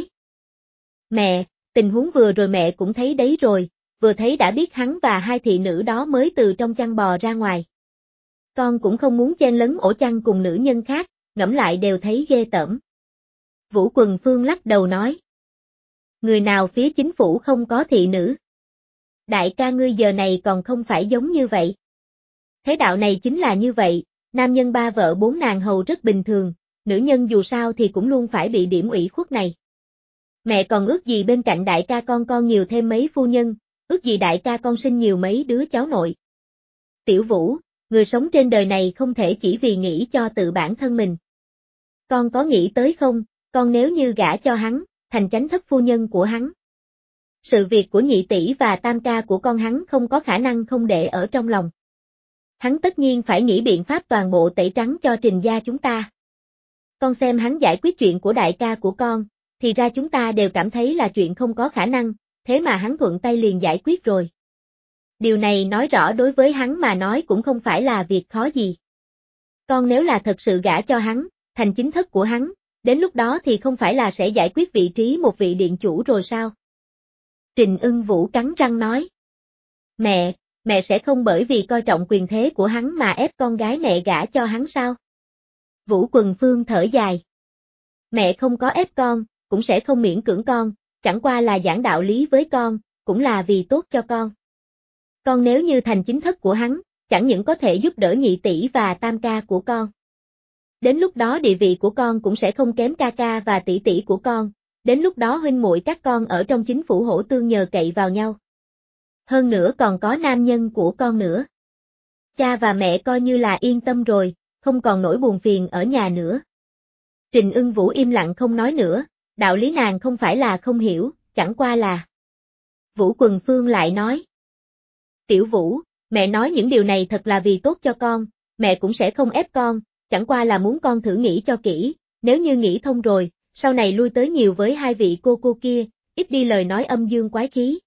Mẹ, tình huống vừa rồi mẹ cũng thấy đấy rồi, vừa thấy đã biết hắn và hai thị nữ đó mới từ trong chăn bò ra ngoài. Con cũng không muốn chen lấn ổ chăn cùng nữ nhân khác, ngẫm lại đều thấy ghê tởm. Vũ Quần Phương lắc đầu nói. Người nào phía chính phủ không có thị nữ? Đại ca ngươi giờ này còn không phải giống như vậy. Thế đạo này chính là như vậy, nam nhân ba vợ bốn nàng hầu rất bình thường, nữ nhân dù sao thì cũng luôn phải bị điểm ủy khuất này. Mẹ còn ước gì bên cạnh đại ca con con nhiều thêm mấy phu nhân, ước gì đại ca con sinh nhiều mấy đứa cháu nội. Tiểu Vũ, người sống trên đời này không thể chỉ vì nghĩ cho tự bản thân mình. Con có nghĩ tới không, con nếu như gả cho hắn, thành chánh thất phu nhân của hắn. Sự việc của nhị tỷ và tam ca của con hắn không có khả năng không để ở trong lòng. Hắn tất nhiên phải nghĩ biện pháp toàn bộ tẩy trắng cho Trình gia chúng ta. Con xem hắn giải quyết chuyện của đại ca của con, thì ra chúng ta đều cảm thấy là chuyện không có khả năng, thế mà hắn thuận tay liền giải quyết rồi. Điều này nói rõ đối với hắn mà nói cũng không phải là việc khó gì. Con nếu là thật sự gả cho hắn, thành chính thất của hắn, đến lúc đó thì không phải là sẽ giải quyết vị trí một vị điện chủ rồi sao? Trình Ưng Vũ cắn răng nói. Mẹ, mẹ sẽ không bởi vì coi trọng quyền thế của hắn mà ép con gái mẹ gả cho hắn sao? Vũ Quần Phương thở dài. Mẹ không có ép con, cũng sẽ không miễn cưỡng con, chẳng qua là giảng đạo lý với con, cũng là vì tốt cho con. Con nếu như thành chính thất của hắn, chẳng những có thể giúp đỡ nhị tỷ và tam ca của con. Đến lúc đó địa vị của con cũng sẽ không kém ca ca và tỷ tỷ của con, đến lúc đó huynh muội các con ở trong chính phủ hổ tương nhờ cậy vào nhau. Hơn nữa còn có nam nhân của con nữa. Cha và mẹ coi như là yên tâm rồi, không còn nỗi buồn phiền ở nhà nữa. Trình Ưng Vũ im lặng không nói nữa, đạo lý nàng không phải là không hiểu, chẳng qua là. Vũ Quần Phương lại nói. Tiểu Vũ, mẹ nói những điều này thật là vì tốt cho con, mẹ cũng sẽ không ép con, chẳng qua là muốn con thử nghĩ cho kỹ, nếu như nghĩ thông rồi, sau này lui tới nhiều với hai vị cô cô kia, ít đi lời nói âm dương quái khí.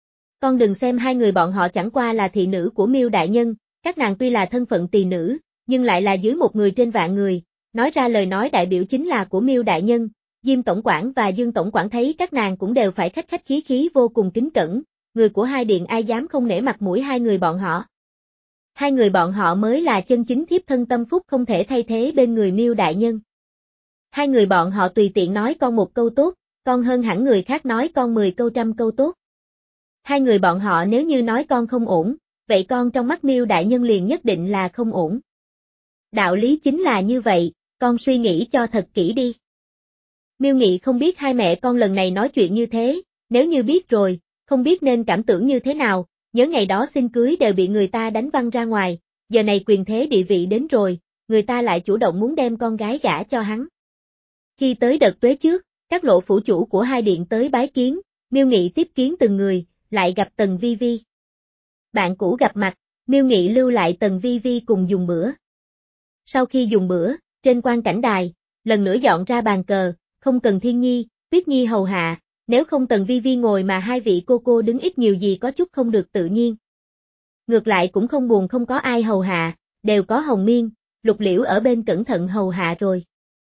Con đừng xem hai người bọn họ chẳng qua là thị nữ của Miêu đại nhân, các nàng tuy là thân phận tỳ nữ, nhưng lại là dưới một người trên vạn người, nói ra lời nói đại biểu chính là của Miêu đại nhân, Diêm tổng quản và Dương tổng quản thấy các nàng cũng đều phải khách khách khí khí vô cùng kính cẩn, người của hai điện ai dám không nể mặt mũi hai người bọn họ. Hai người bọn họ mới là chân chính thiếp thân tâm phúc không thể thay thế bên người Miêu đại nhân. Hai người bọn họ tùy tiện nói con một câu tốt, con hơn hẳn người khác nói con mười câu trăm câu tốt. Hai người bọn họ nếu như nói con không ổn, vậy con trong mắt Miêu đại nhân liền nhất định là không ổn. Đạo lý chính là như vậy, con suy nghĩ cho thật kỹ đi. Miêu Nghị không biết hai mẹ con lần này nói chuyện như thế, nếu như biết rồi, không biết nên cảm tưởng như thế nào, nhớ ngày đó xin cưới đều bị người ta đánh văng ra ngoài, giờ này quyền thế địa vị đến rồi, người ta lại chủ động muốn đem con gái gả cho hắn. Khi tới đợt tuế trước, các lộ phủ chủ của hai điện tới bái kiến, Miêu Nghị tiếp kiến từng người, lại gặp Tần Vi Vi. Bạn cũ gặp mặt, Miêu Nghị lưu lại Tần Vi Vi cùng dùng bữa. Sau khi dùng bữa, trên quan cảnh đài, lần nữa dọn ra bàn cờ, không cần Thiên Nhi, Tuyết Nhi hầu hạ, nếu không Tần Vi Vi ngồi mà hai vị cô cô đứng ít nhiều gì có chút không được tự nhiên. Ngược lại cũng không buồn không có ai hầu hạ, đều có Hồng Miên, Lục Liễu ở bên cẩn thận hầu hạ rồi.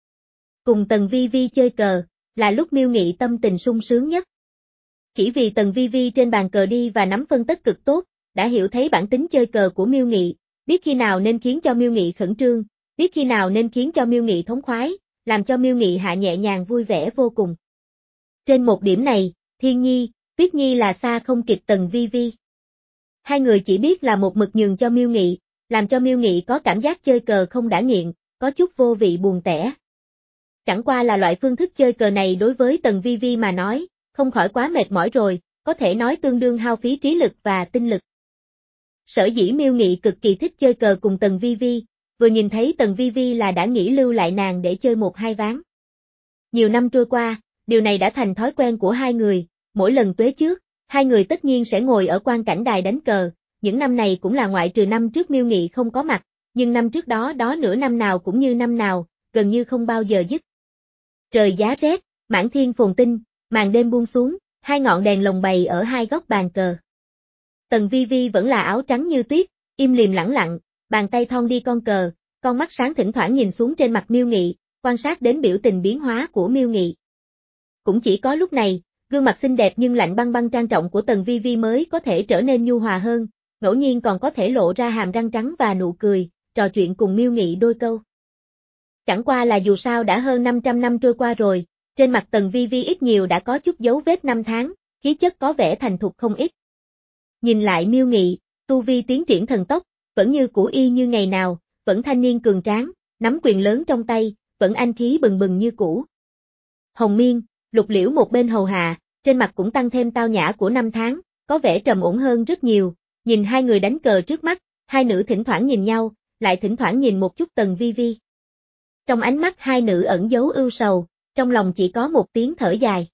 Cùng Tần Vi Vi chơi cờ, là lúc Miêu Nghị tâm tình sung sướng nhất. Chỉ vì Tần Vi Vi trên bàn cờ đi và nắm phân tất cực tốt, đã hiểu thấy bản tính chơi cờ của Miêu Nghị, biết khi nào nên khiến cho Miêu Nghị khẩn trương, biết khi nào nên khiến cho Miêu Nghị thống khoái, làm cho Miêu Nghị hạ nhẹ nhàng vui vẻ vô cùng. Trên một điểm này, Thiên Nhi, Tuyết Nhi là xa không kịp Tần Vi Vi. Hai người chỉ biết là một mực nhường cho Miêu Nghị, làm cho Miêu Nghị có cảm giác chơi cờ không đã nghiện, có chút vô vị buồn tẻ. Chẳng qua là loại phương thức chơi cờ này đối với Tần Vi Vi mà nói, không khỏi quá mệt mỏi rồi, có thể nói tương đương hao phí trí lực và tinh lực. Sở dĩ Miêu Nghị cực kỳ thích chơi cờ cùng Tần Vi Vi, vừa nhìn thấy Tần Vi Vi là đã nghĩ lưu lại nàng để chơi một hai ván. Nhiều năm trôi qua, điều này đã thành thói quen của hai người, mỗi lần tuế trước, hai người tất nhiên sẽ ngồi ở quan cảnh đài đánh cờ, những năm này cũng là ngoại trừ năm trước Miêu Nghị không có mặt, nhưng năm trước đó đó nửa năm nào cũng như năm nào, gần như không bao giờ dứt. Trời giá rét, mãn thiên phồn tinh, màn đêm buông xuống, hai ngọn đèn lồng bày ở hai góc bàn cờ. Tần Vi Vi vẫn là áo trắng như tuyết, im lìm lẳng lặng, bàn tay thon đi con cờ, con mắt sáng thỉnh thoảng nhìn xuống trên mặt Miêu Nghị, quan sát đến biểu tình biến hóa của Miêu Nghị. Cũng chỉ có lúc này, gương mặt xinh đẹp nhưng lạnh băng băng trang trọng của Tần Vi Vi mới có thể trở nên nhu hòa hơn, ngẫu nhiên còn có thể lộ ra hàm răng trắng và nụ cười, trò chuyện cùng Miêu Nghị đôi câu. Chẳng qua là dù sao đã hơn năm trăm năm trôi qua rồi, trên mặt Tần Vi Vi ít nhiều đã có chút dấu vết năm tháng, khí chất có vẻ thành thục không ít. Nhìn lại Miêu Nghị, tu vi tiến triển thần tốc, vẫn như cũ y như ngày nào, vẫn thanh niên cường tráng, nắm quyền lớn trong tay, vẫn anh khí bừng bừng như cũ. Hồng Miên, Lục Liễu một bên hầu hạ, trên mặt cũng tăng thêm tao nhã của năm tháng, có vẻ trầm ổn hơn rất nhiều, nhìn hai người đánh cờ trước mắt, hai nữ thỉnh thoảng nhìn nhau, lại thỉnh thoảng nhìn một chút Tần Vi Vi. Trong ánh mắt hai nữ ẩn giấu ưu sầu, trong lòng chỉ có một tiếng thở dài.